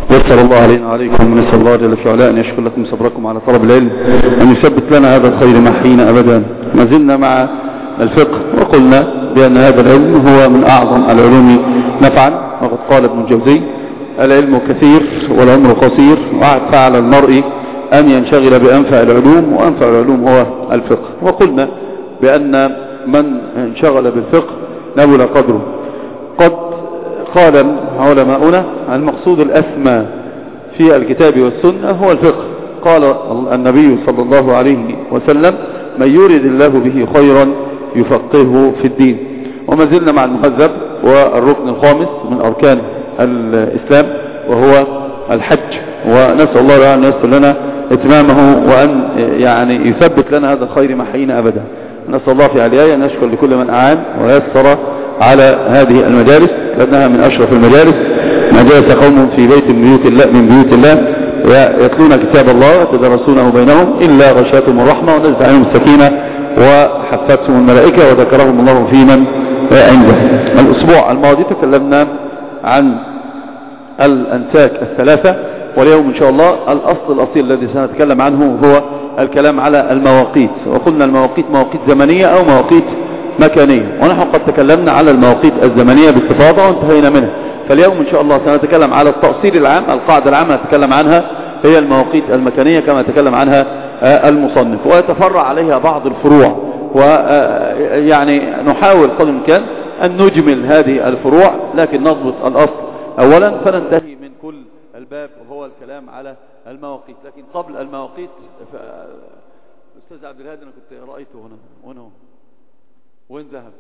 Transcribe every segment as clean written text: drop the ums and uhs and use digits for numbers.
يسر الله علينا وعليكم، ونسأل الله جل في علاه أن يشكر لكم صبركم على طلب العلم، أن يثبت لنا هذا الخير محينا أبدا. ما زلنا مع الفقه، وقلنا بأن هذا العلم هو من أعظم العلوم نفعا، وقد قال ابن الجوزي: العلم كثير والعمر قصير، فعلى المرء أن ينشغل بأنفع العلوم، وأنفع العلوم هو الفقه. وقلنا بأن من انشغل بالفقه نبل قدره. قد قال علماؤنا المقصود الأسمى في الكتاب والسنة هو الفقه. قال النبي صلى الله عليه وسلم: من يريد الله به خيرا يفقهه في الدين. وما زلنا مع المهذب والركن الخامس من أركان الإسلام وهو الحج، ونسأل الله أن يسر لنا إتمامه، وأن يعني يثبت لنا هذا الخير محينا أبدا. نسأل الله في علياء أن نشكر لكل من أعان ويسر على هذه المجالس، لأنها من أشرف المجالس. ما جلس قوم في بيت من بيوت الله ويتلون كتاب الله ويتدرسونه بينهم إلا غشيتهم الرحمة ونزلت عليهم السكينة وحفتهم الملائكة وذكرهم الله في من عنده. الأسبوع الماضي تكلمنا عن الأنساك الثلاثة، واليوم إن شاء الله الأصل الأصيل الذي سنتكلم عنه هو الكلام على المواقيت. وقلنا المواقيت مواقيت زمنية أو مواقيت مكانية، ونحن قد تكلمنا على المواقيت الزمنية باستفاضة وانتهينا منها. فاليوم إن شاء الله سنتكلم على التأصيل العام، القاعدة العامة نتكلم عنها هي المواقيت المكانية كما تكلم عنها المصنف، ويتفرع عليها بعض الفروع، ويعني نحاول قدر الإمكان أن نجمل هذه الفروع، لكن نضبط الأصل أولا فننتهي من كل الباب وهو الكلام على المواقيت. لكن قبل المواقيت الأستاذ عبد الهادي أنا كنت رأيته هنا وين ذهب؟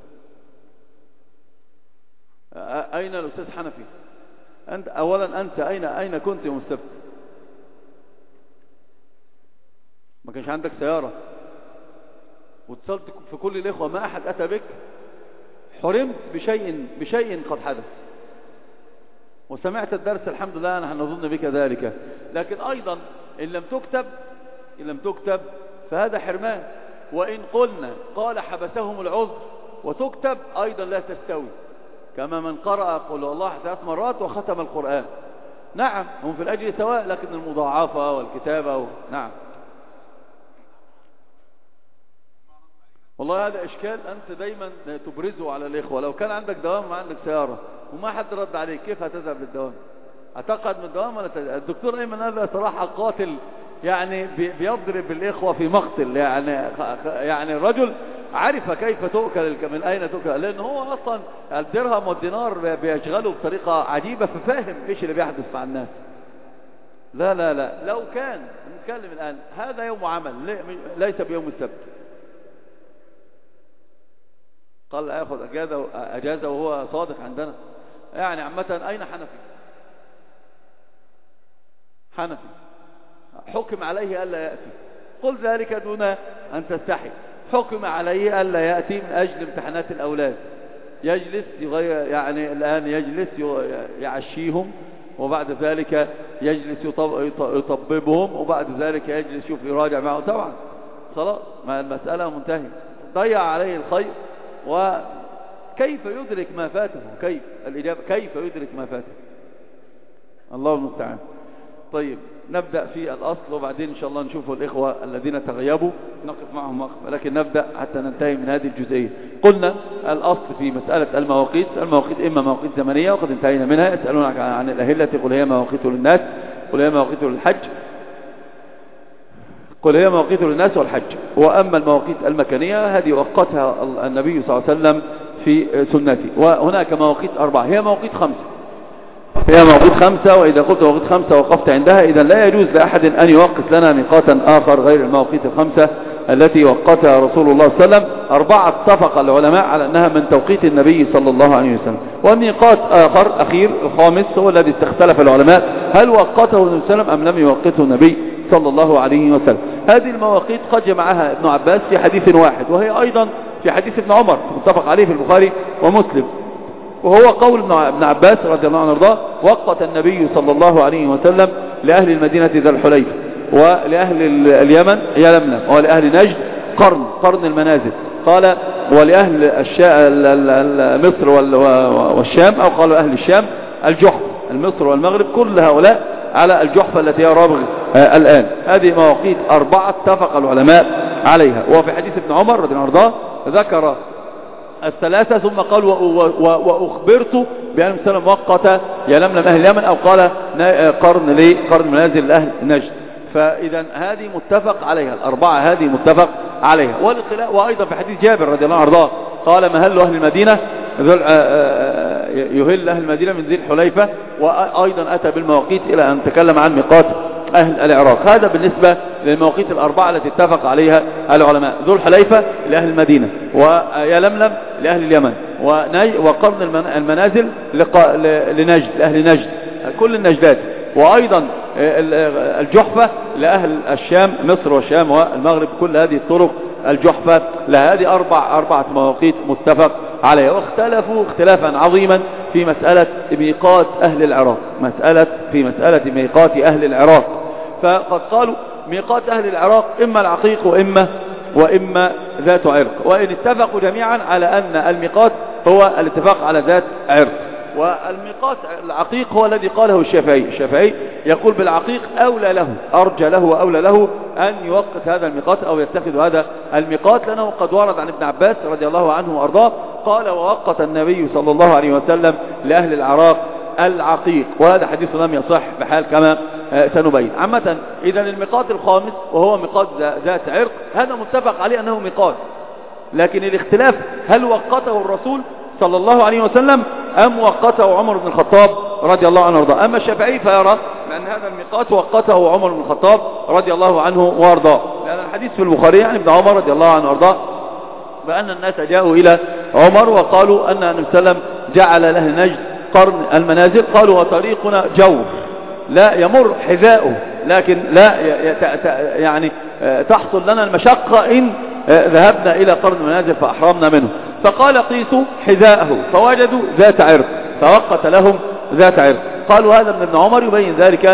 أين الأستاذ حنفي؟ أنت أولا أنت أين كنت يوم السبت؟ ما كانش عندك سيارة واتصلت في كل الإخوة ما أحد أتى بك، حرمت بشيء قد حدث، وسمعت الدرس الحمد لله، نحن نظن بك ذلك. لكن أيضا إن لم تكتب فهذا حرمان. وإن قلنا قال حبسهم العذر وتكتب أيضا لا تستوي، كما من قرأ قل الله 3 مرات وختم القرآن. نعم هم في الأجر سواء، لكن المضاعفة والكتابة نعم. والله هذا إشكال أنت دايما تبرزه على الإخوة. لو كان عندك دوام وما عندك سيارة وما حد رد عليك، كيف هتذهب للدوام؟ هتقعد من الدوام ولا الدكتور أيمن هذا صراحة قاتل، يعني بيضرب الإخوة في مقتل. يعني الرجل عرف كيف تؤكل، من أين تؤكل، لأنه هو أصلا الدرهم والدينار بيشغله بطريقة عجيبة، ففاهم إيش اللي بيحدث مع الناس. لا لو كان نتكلم الآن هذا يوم عمل ليس بيوم السبت، قال يأخذ أجازة وهو صادق عندنا. يعني عامة أين حنفي حكم عليه ألا يأتي، قل ذلك دون أن تستحي. حكم عليه ألا يأتي من أجل امتحانات الأولاد، يجلس يغير، يعني الآن يجلس يعشيهم، وبعد ذلك يجلس يطببهم، وبعد ذلك يجلس يشوف يراجع معه. طبعا خلاص ما المسألة منتهية، ضيع عليه الخير. وكيف يدرك ما فاته؟ كيف يدرك ما فاته؟ الله المستعان. طيب نبدأ في الأصل، وبعدين إن شاء الله نشوف الإخوة الذين تغيبوا نقف معهم وقفة، لكن نبدأ حتى ننتهي من هذه الجزئية. قلنا الأصل في مسألة المواقيت إما مواقيت زمنية وقد انتهينا منها. يسألونك عن الأهلة، قل هي مواقيت للناس، قل هي مواقيت للحج، قل هي مواقيت للناس والحج. وأما المواقيت المكانية هذه وقتها النبي صلى الله عليه وسلم في سنته. وهناك مواقيت 4، هي مواقيت 5، وإذا قلت مواقيت 5 وقفت عندها، إذا لا يجوز لأحد أن يوقت لنا ميقاتا آخر غير المواقيت 5 التي وقتها رسول الله صلى الله عليه وسلم. 4 اتفق العلماء على أنها من توقيت النبي صلى الله عليه وسلم. وميقات آخر أخير الخامس هو الذي استختلف العلماء هل وقته النبي صلى الله عليه وسلم أم لم يوقته النبي صلى الله عليه وسلم. هذه المواقيت قد جمعها ابن عباس في حديث واحد، وهي أيضا في حديث ابن عمر متفق عليه في البخاري ومسلم، وهو قول ابن عباس رضي الله عنه وارضاه: وقت النبي صلى الله عليه وسلم لأهل المدينة ذا الحليفة، ولأهل اليمن يلملم، ولأهل نجد قرن المنازل، قال ولأهل مصر والشام، أو قالوا أهل الشام الجحف، المصر والمغرب، كل هؤلاء على الجحفة التي هي رابغ الآن. هذه مواقيت 4 اتفق العلماء عليها. وفي حديث ابن عمر رضي الله عنه ذكر الثلاثة ثم قال وأخبرت بأن السلام وقت يلملم أهل اليمن، أو قال قرن منازل لأهل نجد. فإذا هذه متفق عليها، الأربعة هذه متفق عليها. وأيضا في حديث جابر رضي الله عنه قال مهل أهل المدينة يهل أهل المدينة من ذي الحليفة. وأيضا أتى بالمواقيت إلى أن تكلم عن ميقات أهل العراق. هذا بالنسبة للمواقيت الأربعة التي اتفق عليها العلماء. ذو الحليفة لأهل المدينة، ويلملم لأهل اليمن، وقرن المنازل لنجد لأهل نجد كل النجدات، وأيضا الجحفة لأهل الشام مصر والشام والمغرب كل هذه الطرق الجحفة لها. هذه أربعة مواقيت متفق عليها. واختلفوا اختلافا عظيما في مسألة ميقات أهل العراق، في مسألة ميقات أهل العراق. فقد قالوا ميقات أهل العراق إما العقيق وإما ذات عرق، وإن اتفقوا جميعا على أن الميقات هو الاتفاق على ذات عرق. والميقات العقيق هو الذي قاله الشافعي يقول بالعقيق أولى له، أرجى له وأولى له أن يوقت هذا الميقات أو يتخذ هذا الميقات، لأنه قد ورد عن ابن عباس رضي الله عنه وأرضاه قال ووقت النبي صلى الله عليه وسلم لأهل العراق العقيق. وهذا حديث لم يصح بحال كما سنبين. عامة إذا الميقات الخامس وهو ميقات ذات عرق هذا متفق عليه أنه ميقات، لكن الاختلاف هل وقته الرسول صلى الله عليه وسلم أم وقته عمر بن الخطاب رضي الله عنه وارضاه. أما الشافعي فيرى أن هذا الميقات وقته عمر بن الخطاب رضي الله عنه وارضاه، لأن الحديث في البخاري عن ابن عمر رضي الله عنه وارضاه بأن الناس جاءوا إلى عمر وقالوا أن النبي صلى الله عليه وسلم جعل له نجد قرن المنازل، قالوا وطريقنا جوف لا يمر حذاؤه، لكن لا يعني تحصل لنا المشقة إن ذهبنا إلى قرن المنازل فأحرمنا منه. فقال قيسوا حذاءه فوجدوا ذات عرق فوقت لهم ذات عرق. قالوا هذا من ابن عمر يبين ذلك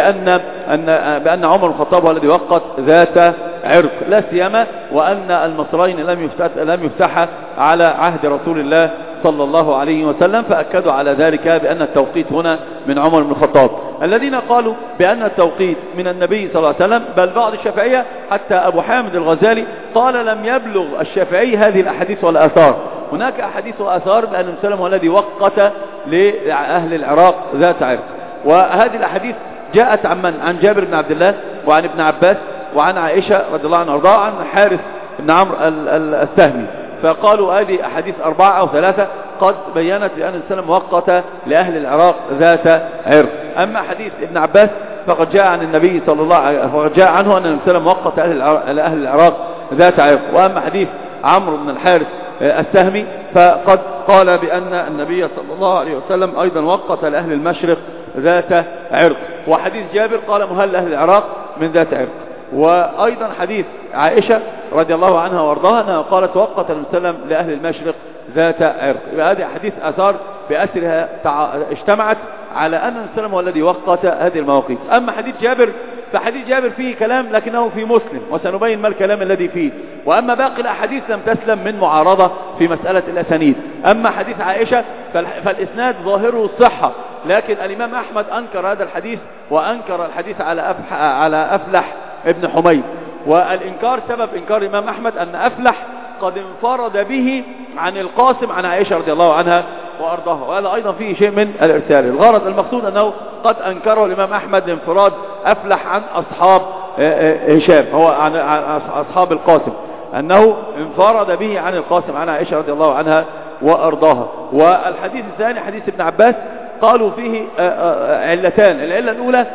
بأن عمر الخطاب هو الذي وقت ذات عرق، لا سيما وأن المصرين لم يفتح على عهد رسول الله صلى الله عليه وسلم، فأكدوا على ذلك بأن التوقيت هنا من عمر بن الخطاب. الذين قالوا بأن التوقيت من النبي صلى الله عليه وسلم، بل بعض الشافعية حتى أبو حامد الغزالي قال لم يبلغ الشافعي هذه الأحاديث والآثار. هناك أحاديث وآثار بأن النبي صلى الله عليه وسلم هو الذي وقت لأهل العراق ذات عرق، وهذه الأحاديث جاءت عن جابر بن عبد الله وعن ابن عباس وعن عائشة رضي الله عنها وارضاها عن حارث بن عمرو السهمي. فقالوا هذه أحاديث 4 أو 3 قد بيّنت بأن السلام وقت لأهل العراق ذات عرق. أما حديث ابن عباس فقد جاء عن النبي صلى الله عليه وسلم فقد جاء عنه أن السلام وقت لأهل العراق ذات عرق. وأما حديث عمرو بن الحارث السهمي فقد قال بأن النبي صلى الله عليه وسلم أيضا وقت لأهل المشرق ذات عرق. وحديث جابر قال مهل أهل العراق من ذات عرق. وأيضا حديث عائشة رضي الله عنها وارضاها أنها قالت وقت السلام لأهل المشرق ذات عرق. يبقى هذه حديث أثار بأسرها اجتمعت على أن السلام هو الذي وقت هذه المواقيت. أما حديث جابر فحديث جابر فيه كلام لكنه في مسلم وسنبين ما الكلام الذي فيه. وأما باقي الأحاديث لم تسلم من معارضة في مسألة الأسانيد. أما حديث عائشة فالإسناد ظاهره الصحة، لكن الإمام أحمد أنكر هذا الحديث وأنكر الحديث على أفلح ابن حميد. والإنكار سبب إنكار الإمام أحمد أن أفلح قد انفرد به عن القاسم عن عائشة رضي الله عنها وأرضاها، وهذا أيضا فيه شيء من الإرسال. الغرض المقصود أنه قد أنكره الإمام أحمد لانفراد أفلح عن أصحاب هشام، هو عن أصحاب القاسم، أنه انفرد به عن القاسم عن عائشة رضي الله عنها وأرضاها. والحديث الثاني حديث ابن عباس قالوا فيه علتان. العلة الأولى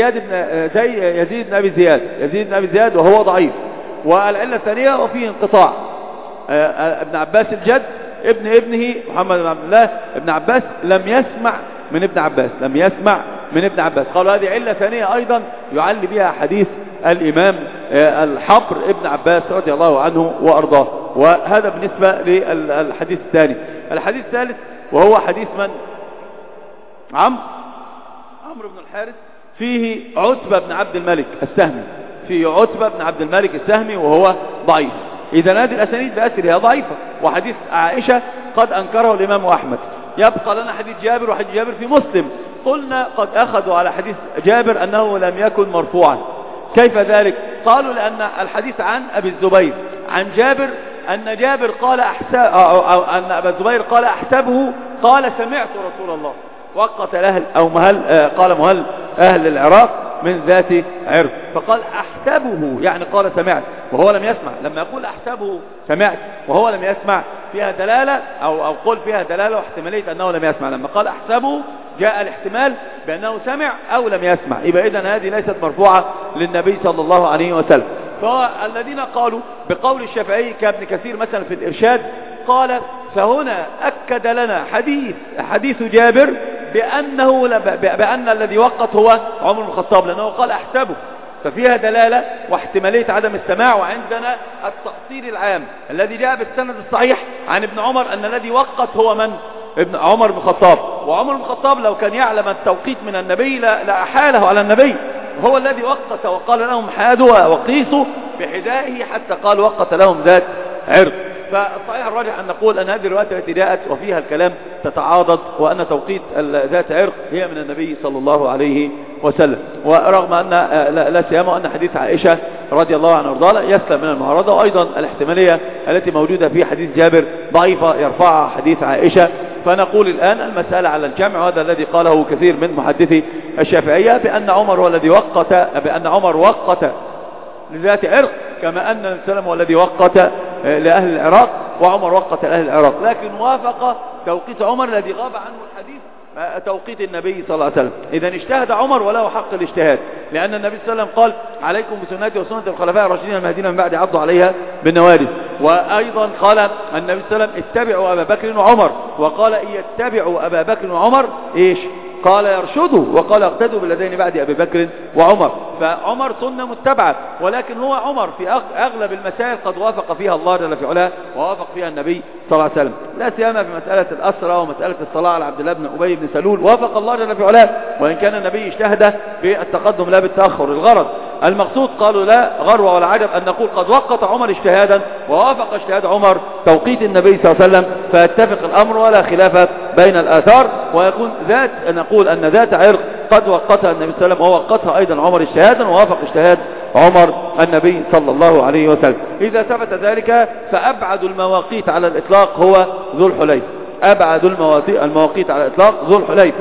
يزيد بن أبي زياد وهو ضعيف. والعلة الثانية وفيه انقطاع. ابن عباس الجد ابنه محمد بن عبد الله ابن عباس لم يسمع من ابن عباس. قالوا هذه علة ثانية أيضا يعلي بها حديث الإمام الحبر ابن عباس رضي الله عنه وأرضاه. وهذا بالنسبة للحديث الثاني. الحديث الثالث وهو حديث من؟ عمرو بن الحارث، فيه عتبة بن عبد الملك السهمي، وهو ضعيف. إذا هذه الأسانيد بأسرها ضعيفة. وحديث عائشة قد أنكره الإمام أحمد. يبقى لنا حديث جابر، وحديث جابر في مسلم قلنا قد أخذوا على حديث جابر أنه لم يكن مرفوعا. كيف ذلك؟ قالوا لأن الحديث عن أبي الزبير عن جابر أن جابر قال أن أبا الزبير قال أحسبه قال سمعت رسول الله وقت الأهل أو قال مهل أهل العراق من ذات عرق، فقال أحسبه يعني قال سمعت وهو لم يسمع. لما يقول أحسبه سمعت وهو لم يسمع فيها دلالة أو قل فيها دلالة واحتمالية أنه لم يسمع. لما قال أحسبه جاء الاحتمال بأنه سمع أو لم يسمع، يبقى إذن هذه ليست مرفوعة للنبي صلى الله عليه وسلم. فالذين قالوا بقول الشافعي كابن كثير مثلا في الإرشاد قال فهنا أكد لنا حديث جابر بأن الذي وقت هو عمر بن الخطاب، لأنه قال أحسبه، ففيها دلالة واحتمالية عدم السماع. وعندنا التأصيل العام الذي جاء بالسند الصحيح عن ابن عمر أن الذي وقت هو من؟ ابن عمر بن الخطاب. وعمر بن الخطاب لو كان يعلم التوقيت من النبي لأحاله على النبي، هو الذي وقت وقال لهم حادوا وقيسوا بحذائه حتى قال وقت لهم ذات عرق. فالصحيح الراجح أن نقول أن هذه الروايات التي جاءت وفيها الكلام تتعاضد، وأن توقيت ذات عرق هي من النبي صلى الله عليه وسلم. ورغم أن لا سيما أن حديث عائشة رضي الله عنها وارضاها يسلم من المعارضة، وأيضا الاحتمالية التي موجودة في حديث جابر ضعيفة يرفعها حديث عائشة. فنقول الآن المسألة على الجمع، وهذا الذي قاله كثير من محدثي الشافعية بأن عمر هو الذي بأن عمر وقت لذات عرق، كما أن السلام هو الذي وقت لأهل العراق وعمر وقت لأهل العراق، لكن وافق توقيت عمر الذي غاب عنه الحديث توقيت النبي صلى الله عليه وسلم. إذا اجتهد عمر وله حق الاجتهاد، لأن النبي صلى الله عليه وسلم قال عليكم بسنتي وسنة الخلفاء الراشدين المهديين من بعد عضوا عليها بالنواجذ. وأيضا قال النبي صلى الله عليه وسلم اتبعوا أبا بكر وعمر، وقال إن يتبعوا أبا بكر وعمر إيش؟ قال يرشدوا، وقال اقتدوا بالذين بعد أبي بكر وعمر. فعمر سنة متبعة، ولكن هو عمر في أغلب المسائل قد وافق فيها الله جل في علاه ووافق فيها النبي صلى الله عليه وسلم، لا سيما في مسألة الأسرى ومسألة الصلاة على عبد الله بن أبي بن سلول وافق الله جل في علاه، وإن كان النبي اجتهد في التقدم لا بالتأخر. الغرض المقصود قالوا لا غرو ولا عجب أن نقول قد وقت عمر اجتهادا ووافق اجتهاد عمر توقيت النبي صلى الله عليه وسلم، فيتفق الأمر ولا خلاف بين الآثار، ويكون نقول أن ذات عرق قد وقتها النبي صلى الله عليه وسلم ووقتها أيضا عمر اجتهادا ووافق اجتهاد عمر النبي صلى الله عليه وسلم. إذا ثبت ذلك فأبعد المواقيت على الإطلاق هو ذو الحليفة، أبعد المواقيت على الإطلاق ذو الحليفة.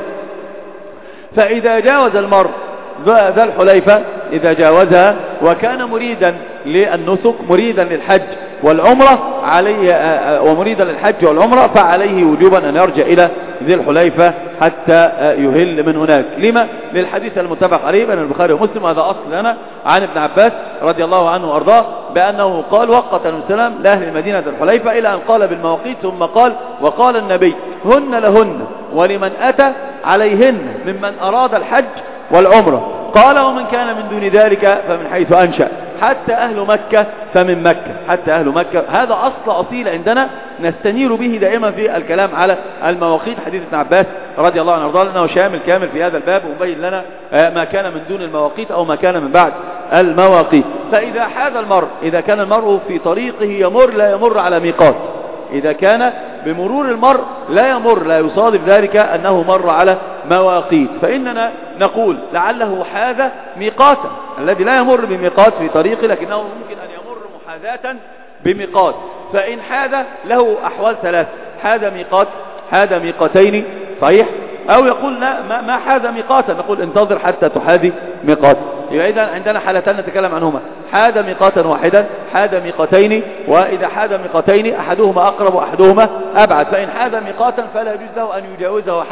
فإذا جاوز المرء ذا الحليفة، إذا جاوزها وكان مريدا للنسك مريدا للحج والعمرة عليه ومريدا للحج والعمرة، فعليه وجوبا أن يرجع إلى ذي الحليفة حتى يهل من هناك. لما؟ للحديث المتفق عليه بين البخاري ومسلم، هذا أصل لنا عن ابن عباس رضي الله عنه وأرضاه بأنه قال وقت النبي صلى الله عليه وسلم لأهل المدينة ذي الحليفة، إلى أن قال بالمواقيت ثم قال وقال النبي هن لهن ولمن أتى عليهن ممن أراد الحج والعمرة، قال ومن كان من دون ذلك فمن حيث أنشأ، حتى أهل مكة فمن مكة، حتى أهل مكة. هذا أصل عندنا نستنير به دائما في الكلام على المواقيت، حديث ابن عباس رضي الله عنه وارضاه، لأنه شامل كامل في هذا الباب ومبين لنا ما كان من دون المواقيت أو ما كان من بعد المواقيت. فإذا حاز المرء، إذا كان المرء في طريقه لا يمر على ميقات، إذا كان بمرور المرء لا يصادف ذلك أنه مر على مواقيت، فإننا نقول لعله حاذ ميقاتا، الذي لا يمر بميقات في طريقه لكنه ممكن أن يمر محاذاة بميقات. فإن حاذ له أحوال ثلاث: حاذ ميقات، حاذ ميقاتين صحيح، أو يقول لا ما حاذ ميقاتا، نقول انتظر حتى تحاذي ميقات. يبقى إذا عندنا حالتان نتكلم عنهما: حاذ ميقاتا واحدا، حاذ ميقاتين. وإذا حاذ ميقاتين أحدهما أقرب وأحدهما أبعد، فإن حاذ ميقاتا فلا يجوز له أن يجاوزه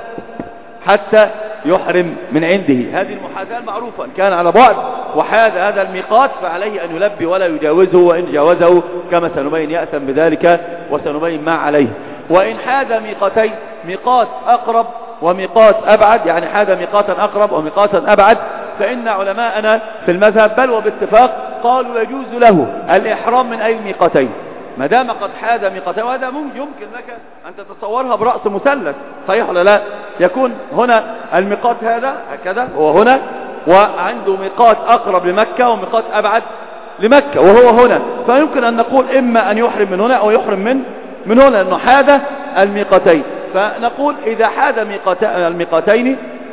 حتى يحرم من عنده. هذه المحاذاة المعروفة، إن كان على بعد وحاذ هذا الميقات فعليه أن يلبي ولا يجاوزه، وإن جاوزه كما سنبين يأثم بذلك وسنبين ما عليه. وإن حاذ ميقاتين، ميقات أقرب وميقات أبعد، يعني حاذ ميقاتا أقرب وميقاتا أبعد، فإن علماءنا في المذهب بل وباتفاق قالوا يجوز له الإحرام من أي ميقاتين ما دام قد حاذ ميقاتين. وهذا يمكن لك أن تتصورها برأس مثلث، صحيح ولا لا؟ يكون هنا الميقات هذا هكذا وهو هنا، وعنده ميقات أقرب لمكة وميقات أبعد لمكة وهو هنا، فيمكن أن نقول إما أن يحرم من هنا أو يحرم من هنا، لأنه حاذ الميقاتين. فنقول إذا حاذ الميقاتين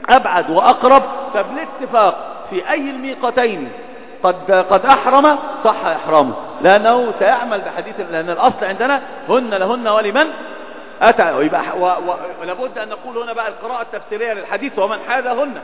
أبعد وأقرب، فبالاتفاق في أي الميقاتين قد أحرم صح إحرامه، لأنه سيعمل بحديث، لأن الأصل عندنا هن لهن ولمن أتى، ولابد أن نقول هنا بقى القراءة التفسيرية للحديث ومن حاذهن،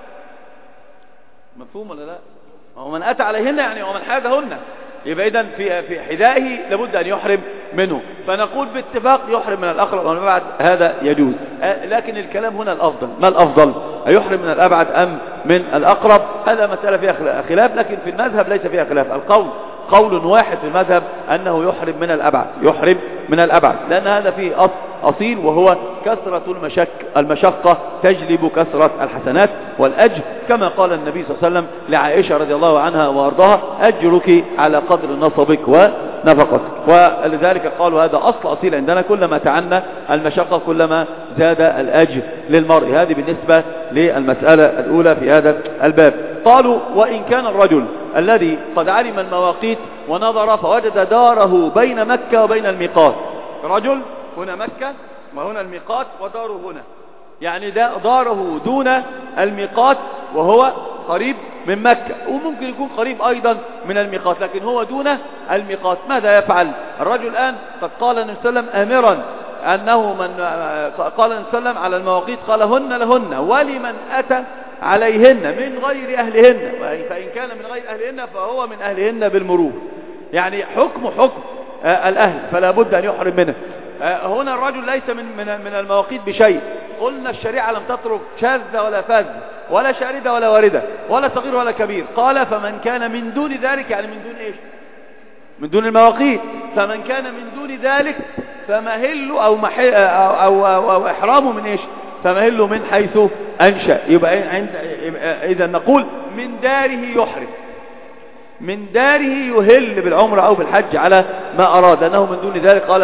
مفهوم ولا لا؟ ومن أتى عليهن يعني ومن حاذهن، يبقى إذن في حذائه لابد أن يحرم منه، فنقول باتفاق يحرم من الأقرب ومن الأبعد، هذا يجوز. لكن الكلام هنا الأفضل، ما الأفضل؟ أيحرم من الأبعد أم من الأقرب؟ هذا مسألة فيها خلاف، لكن في المذهب ليس فيها خلاف، القول قول واحد في المذهب أنه يحرم من الأبعد، يحرم من الأبعد، لأن هذا فيه أصيل، وهو كثرة المشقة تجلب كثرة الحسنات والأجر، كما قال النبي صلى الله عليه وسلم لعائشة رضي الله عنها وأرضاها: أجرك على قدر نصبك ونفقتك. ولذلك قالوا هذا أصل أصيل عندنا، كلما تعنى المشقة كلما زاد الأجر للمرء. هذه بالنسبة للمسألة الأولى في هذا الباب. قالوا: وإن كان الرجل الذي قد علم المواقيت ونظر فوجد داره بين مكة وبين الميقات، رجل هنا مكة وهنا الميقات وداره هنا، يعني داره دون الميقات وهو قريب من مكة، وممكن يكون قريب أيضا من الميقات لكن هو دون الميقات، ماذا يفعل الرجل الآن؟ قد قال النبي صلى الله عليه وسلم آمرا أنه قال النبي صلى الله عليه وسلم على المواقيت قال: هن لهن ولمن أتى عليهن من غير أهلهن، فإن كان من غير أهلهن فهو من أهلهن بالمرور، يعني حكم الأهل، فلا بد أن يحرم منه. هنا الرجل ليس من المواقيت بشيء، قلنا الشريعة لم تترك شاذ ولا فاذ ولا شاردة ولا واردة ولا صغير ولا كبير. قال: فمن كان من دون ذلك، يعني من دون إيش؟ من دون المواقيت. فمن كان من دون ذلك فمهله أو إحرامه من إيش؟ فمهله من حيث أنشأ. يبقى إذا نقول من داره يحرم، من داره يهل بالعمرة أو بالحج على ما أراد، أنه من دون ذلك قال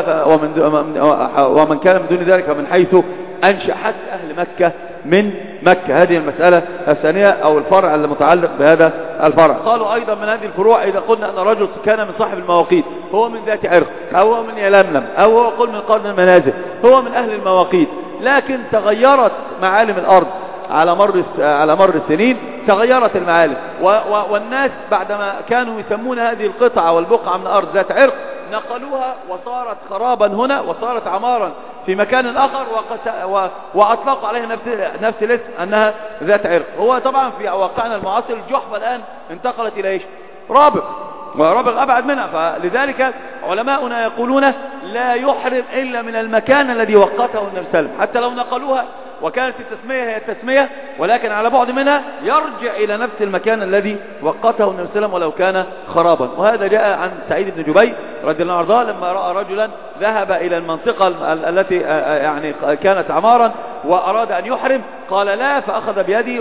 ومن كان من دون ذلك من حيث أنشأ، حتى أهل مكة من مكة. هذه المسألة الثانية أو الفرع المتعلق بهذا الفرع. قالوا أيضا من هذه الفروع: إذا قلنا أن الرجل كان من صاحب المواقيت، هو من ذات عرق، أو هو من يلملم، أو هو قل من قرن المنازل، هو من أهل المواقيت، لكن تغيرت معالم الأرض على مر السنين، تغيرت المعالم، والناس بعدما كانوا يسمون هذه القطعة والبقعة من الأرض ذات عرق نقلوها وصارت خرابا هنا وصارت عمارا في مكان آخر، وأطلقوا عليها نفس الاسم أنها ذات عرق. هو طبعا في واقعنا المعاصر الجحفة الآن انتقلت إلى إيش؟ رابغ، ورابغ أبعد منها، فلذلك علماؤنا يقولون لا يحرم إلا من المكان الذي وقته النبي صلى الله عليه وسلم، حتى لو نقلوها وكانت التسمية هي التسمية ولكن على بعد منها يرجع إلى نفس المكان الذي وقته النبي صلى الله عليه وسلم ولو كان خرابا. وهذا جاء عن سعيد بن جبير رضي الله عنه لما رأى رجلا ذهب إلى المنطقة التي يعني كانت عمارا وأراد أن يحرم، قال لا، فأخذ بيدي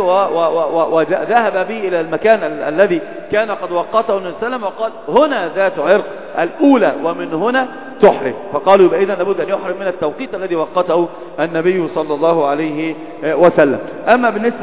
وذهب بي إلى المكان الذي كان قد وقته النبي صلى الله عليه وسلم وقال: هنا ذات عرق الأولى ومن هنا تحرم. فقالوا يبقى إذن لابد أن يحرم من التوقيت الذي وقته النبي صلى الله عليه وسلم. أما بالنسبة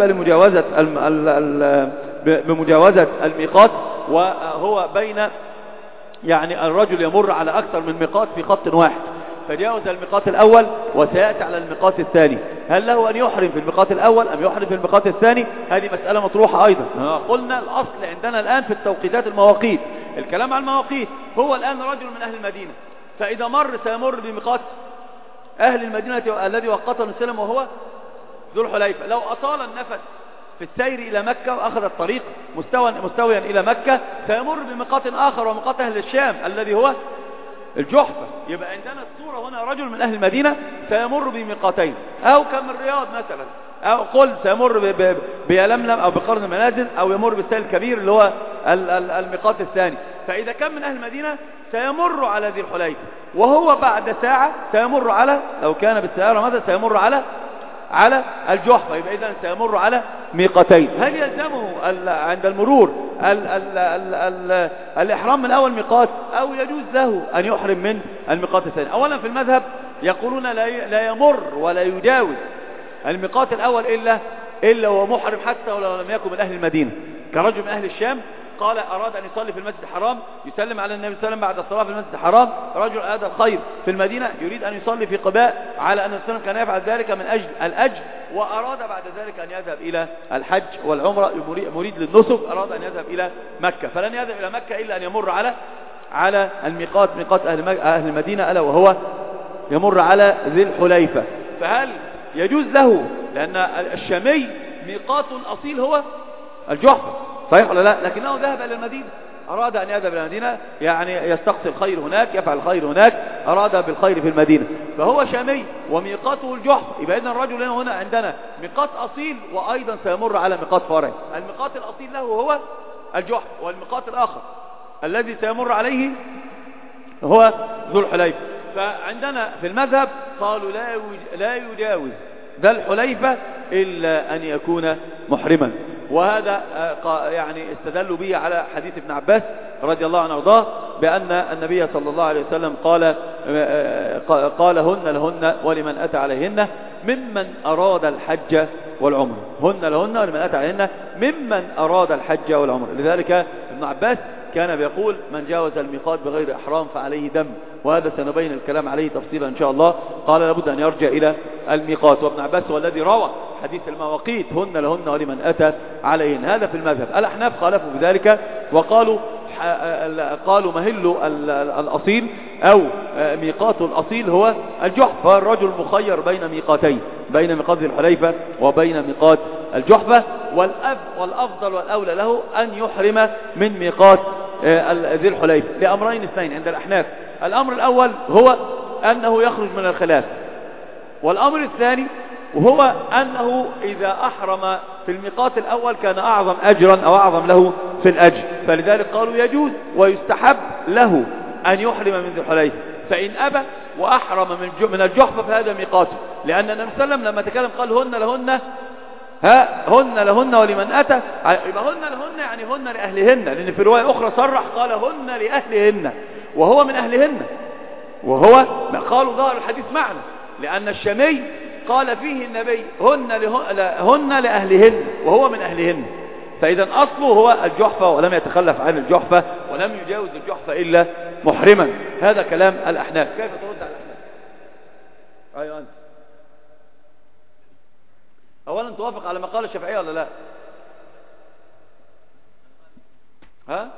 بمجاوزة الميقات، وهو بين يعني الرجل يمر على أكثر من ميقات في خط واحد، فجاوز الميقات الأول وسيأتي على الميقات الثاني، هل له أن يحرم في الميقات الأول أم يحرم في الميقات الثاني؟ هذه مسألة مطروحة أيضا. قلنا الأصل عندنا الآن في التوقيتات المواقيت، الكلام عن المواقيت. هو الآن رجل من أهل المدينة، فإذا سيمر بميقات أهل المدينة الذي وقته السلام وهو ذو الحليفة، لو أطال النفس في السير إلى مكة وأخذ الطريق مستويا إلى مكة سيمر بميقات آخر وميقات أهل الشام الذي هو الجحفة. يبقى عندنا الصورة هنا رجل من أهل المدينة سيمر بميقاتين، أو كم الرياض مثلا، أو قل سيمر بيلملم أو بقرن المنازل، أو يمر بالسيل الكبير اللي هو الميقات الثاني. فإذا كان من أهل المدينة سيمر على ذي الحليفة، وهو بعد ساعة سيمر على، لو كان بالسيارة مثلا سيمر على الجحفة، يبقى إذن سيمر على ميقاتين. هل يلزمه عند المرور الإحرام من أول ميقات، أو يجوز له أن يحرم من الميقات الثاني؟ أولا في المذهب يقولون لا يمر ولا يجاوز الميقات الأول إلا وهو محرم، حتى ولو لم يكن من أهل المدينة، كرجل من أهل الشام قال أراد أن يصلي في المسجد الحرام، يسلم على النبي صلى الله عليه وسلم بعد الصلاة في المسجد الحرام. رجل أراد الخير في المدينة يريد أن يصلي في قباء، على أن النبي صلى الله عليه وسلم كان يفعل ذلك من أجل الأجر، وأراد بعد ذلك أن يذهب إلى الحج والعمرة، مريد للنسك، أراد أن يذهب إلى مكة، فلن يذهب إلى مكة إلا أن يمر على الميقات، ميقات أهل المدينة، ألا وهو يمر على ذي الحليفة. فهل يجوز له، لأن الشامي ميقات الأصيل هو الجحفة، صحيح ولا لا؟ لكنه ذهب إلى المدينة، أراد أن يذهب إلى المدينة، يعني يستقصي الخير هناك، يفعل الخير هناك، أراد بالخير في المدينة، فهو شامي وميقاته الجحفة. يبقى إذن الرجل هنا عندنا ميقات أصيل، وأيضا سيمر على ميقات فرعي. الميقات الأصيل له هو الجحفة، والميقات الآخر الذي سيمر عليه هو ذو الحليفة. فعندنا في المذهب قالوا لا يجاوز ذا الحليفة إلا أن يكون محرما، وهذا يعني استدلوا به على حديث ابن عباس رضي الله عنه وارضاه، بأن النبي صلى الله عليه وسلم قال هن لهن ولمن أتى عليهن ممن أراد الحج والعمر، هن لهن ولمن أتى عليهن ممن أراد الحج والعمر. لذلك ابن عباس كان بيقول من جاوز الميقات بغير إحرام فعليه دم، وهذا سنبين الكلام عليه تفصيلا إن شاء الله. قال لابد أن يرجع إلى الميقات، وابن عباس هو الذي روى حديث المواقيت هن لهن ولمن أتى عليهن، هذا في المذهب. الأحناف خالفوا بذلك وقالوا مهل الأصيل أو ميقات الأصيل هو الجحفة، فالرجل مخير بين ميقاتين، بين ميقات ذي الحليفة وبين ميقات الجحفة، والأفضل والأولى له أن يحرم من ميقات ذي الحليفة لأمرين اثنين عند الأحناف. الأمر الأول هو أنه يخرج من الخلاف، والأمر الثاني وهو أنه إذا أحرم في الميقات الأول كان أعظم أجرا أو أعظم له في الأجر، فلذلك قالوا يجوز ويستحب له أن يحرم من ذي الحليفة، فإن أبى وأحرم من الجحفة فهذا ميقاته، لأن النبي صلى الله عليه وسلم لما تكلم قال هن لهن ولمن أتى، يبقى هن لهن يعني هن لأهلهن، لأن في رواية أخرى صرح قال هن لأهلهن وهو من أهلهن، وهو قالوا ظاهر الحديث معنى، لأن الشامي قال فيه النبي هن لأهلهن وهو من أهلهن، فإذا أصله هو الجحفة، ولم يتخلف عن الجحفة ولم يجاوز الجحفة إلا محرما. هذا كلام الأحناف. كيف ترد على الأحناف؟ أيوة أنت أولا توافق على مقال الشافعية ولا لا؟ ها؟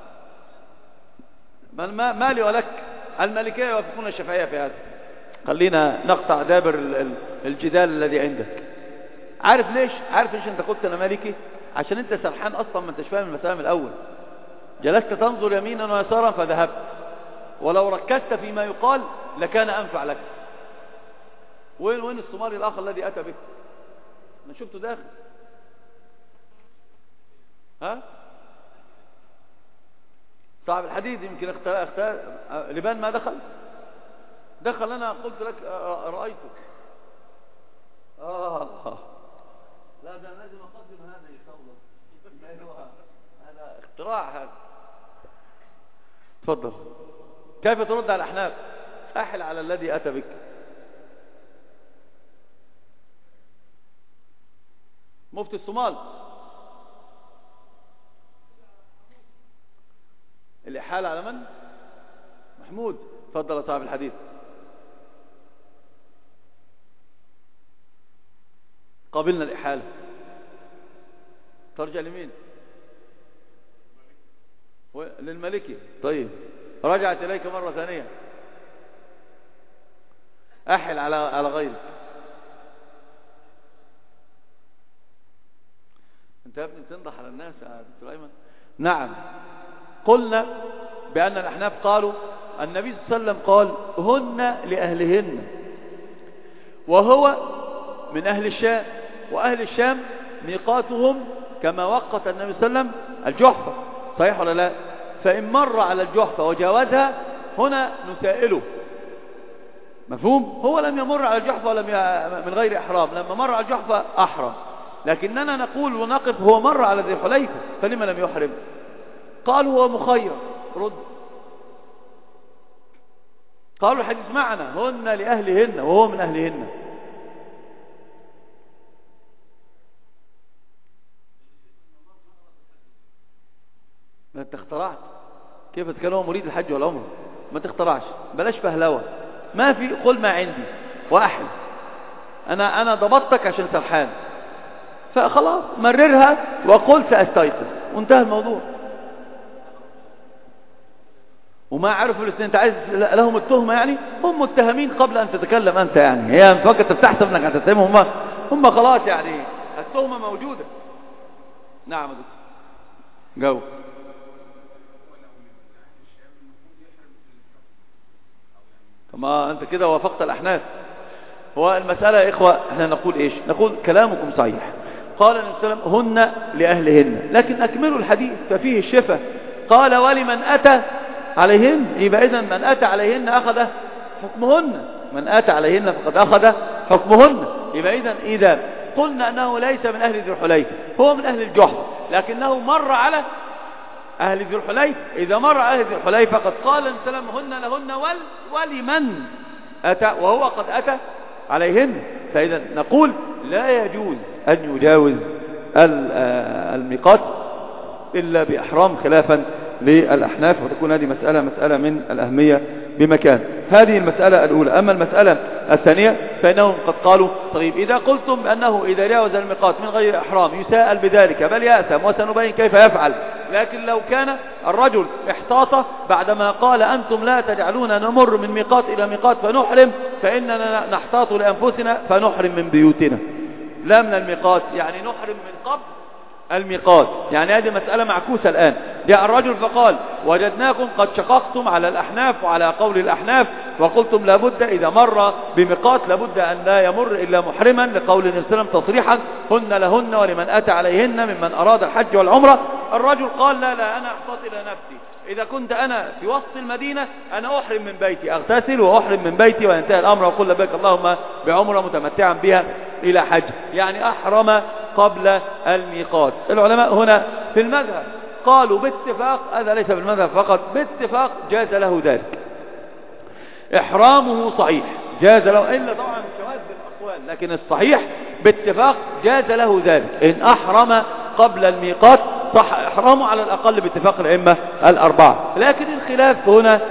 ما لي ولك، المالكية يوافقون الشافعية في هذا. خلينا نقطع دابر الجدال الذي عندك. عارف ليش انت قلت انا مالكي؟ عشان انت سرحان اصلا، ما انتش فاهم المسألة من الاول، جلست تنظر يمينا ويسارا فذهبت، ولو ركزت فيما يقال لكان انفع لك. وين الصومالي الاخر الذي اتى بك؟ انا شفته داخل. ها؟ صاحب الحديد يمكن اختار لبان ما دخل انا قلت لك رأيته. لا ده لازم اقدم هذا ان شاء الله، هذا اختراع هذا. تفضل. كيف ترد على الأحناف؟ أحل على الذي أتى بك. مفتي الصومال الإحالة على من؟ محمود. تفضل يا صاحب الحديث. قابلنا الإحالة. ترجع لمين؟ للملكي. طيب رجعت إليك مرة ثانية. أحل على غيرك. انت يا ابني بتنضح على الناس يا دكتور أيمن. نعم، قلنا بأن الأحناف قالوا النبي صلى الله عليه وسلم قال هن لأهلهن، وهو من أهل الشام، وأهل الشام ميقاتهم كما وقت النبي صلى الله عليه وسلم الجحفة، صحيح ولا لا؟ فإن مر على الجحفة وجاوزها هنا نسائله، مفهوم؟ هو لم يمر على الجحفة من غير إحرام، لما مر على الجحفة أحرم، لكننا نقول ونقف هو مر على ذي حليفة فلما لم يحرم؟ قالوا هو مخير. رد. قالوا الحديث معنا هن لأهلهن وهو من أهلهن. انت اخترعت كيف تكلم مريد الحج والعمره، ما تخترعش، بلاش فهلوه، ما في، قل ما عندي واحد، انا ضبطتك عشان سرحان، فخلاص مررها وقل سأستيقظ وانتهى الموضوع. وما عرفوا الاثنين، انت عايز لهم التهمة يعني، هم متهمين قبل ان تتكلم انت، يعني هي فكرة تحسب انك هتتهمهم، هم خلاص يعني التهمة موجودة. نعم جو. ما انت كده وافقت الاحناف. هو المسألة يا إخوة احنا نقول إيش؟ نقول كلامكم صحيح، قال النبي صلى الله عليه وسلم هن لأهلهن، لكن أكملوا الحديث ففيه الشفاء، قال ولمن أتى عليهن، يبقى إذن من أتى عليهن أخذ حكمهن، من أتى عليهن فقد أخذ حكمهن. يبقى إذن إذا قلنا أنه ليس من أهل ذي الحليفة، هو من أهل الجحفة، لكنه مر على أهل ذي الحليفة. إذا مر على أهل ذي الحليفة قد قال النبي صلى الله عليه وسلم هن لهن ولمن أتى، وهو قد أتى عليهن. فإذا نقول لا يجوز أن يجاوز الميقات إلا بإحرام خلافا للأحناف، وتكون هذه مسألة من الأهمية بمكان. هذه المسألة الأولى. أما المسألة الثانية فإنهم قد قالوا طيب إذا قلتم بأنه إذا جاوز الميقات من غير إحرام يساءل بذلك بل يأثم، وسنبين كيف يفعل، لكن لو كان الرجل احتاط بعدما قال أنتم لا تجعلون نمر من ميقات إلى ميقات فنحرم، فإننا نحتاط لأنفسنا فنحرم من بيوتنا، لا من الميقات، يعني نحرم من قبل الميقات. يعني هذه مسألة معكوسة الآن. جاء الرجل فقال وجدناكم قد شققتم على الأحناف وعلى قول الأحناف وقلتم لابد إذا مر بميقات لابد أن لا يمر إلا محرما، لقول النبي صلى الله عليه وسلم تصريحا هن لهن ولمن أتى عليهن ممن أراد الحج والعمرة. الرجل قال لا أنا أحتاط إلى نفسي، إذا كنت أنا في وسط المدينة أنا أحرم من بيتي، أغتسل وأحرم من بيتي وينتهي الأمر وأقول لبيك اللهم بعمرة متمتعا بها إلى حج، يعني أحرم قبل الميقات. العلماء هنا في المذهب قالوا باتفاق، هذا ليس بالمذهب فقط، باتفاق جاز له ذلك، إحرامه صحيح جاز له، إلا طبعا الشواذ بالأقوال، لكن الصحيح باتفاق جاز له ذلك إن أحرم قبل الميقات، صح إحرامه على الأقل باتفاق الأئمة الأربعة. لكن الخلاف هنا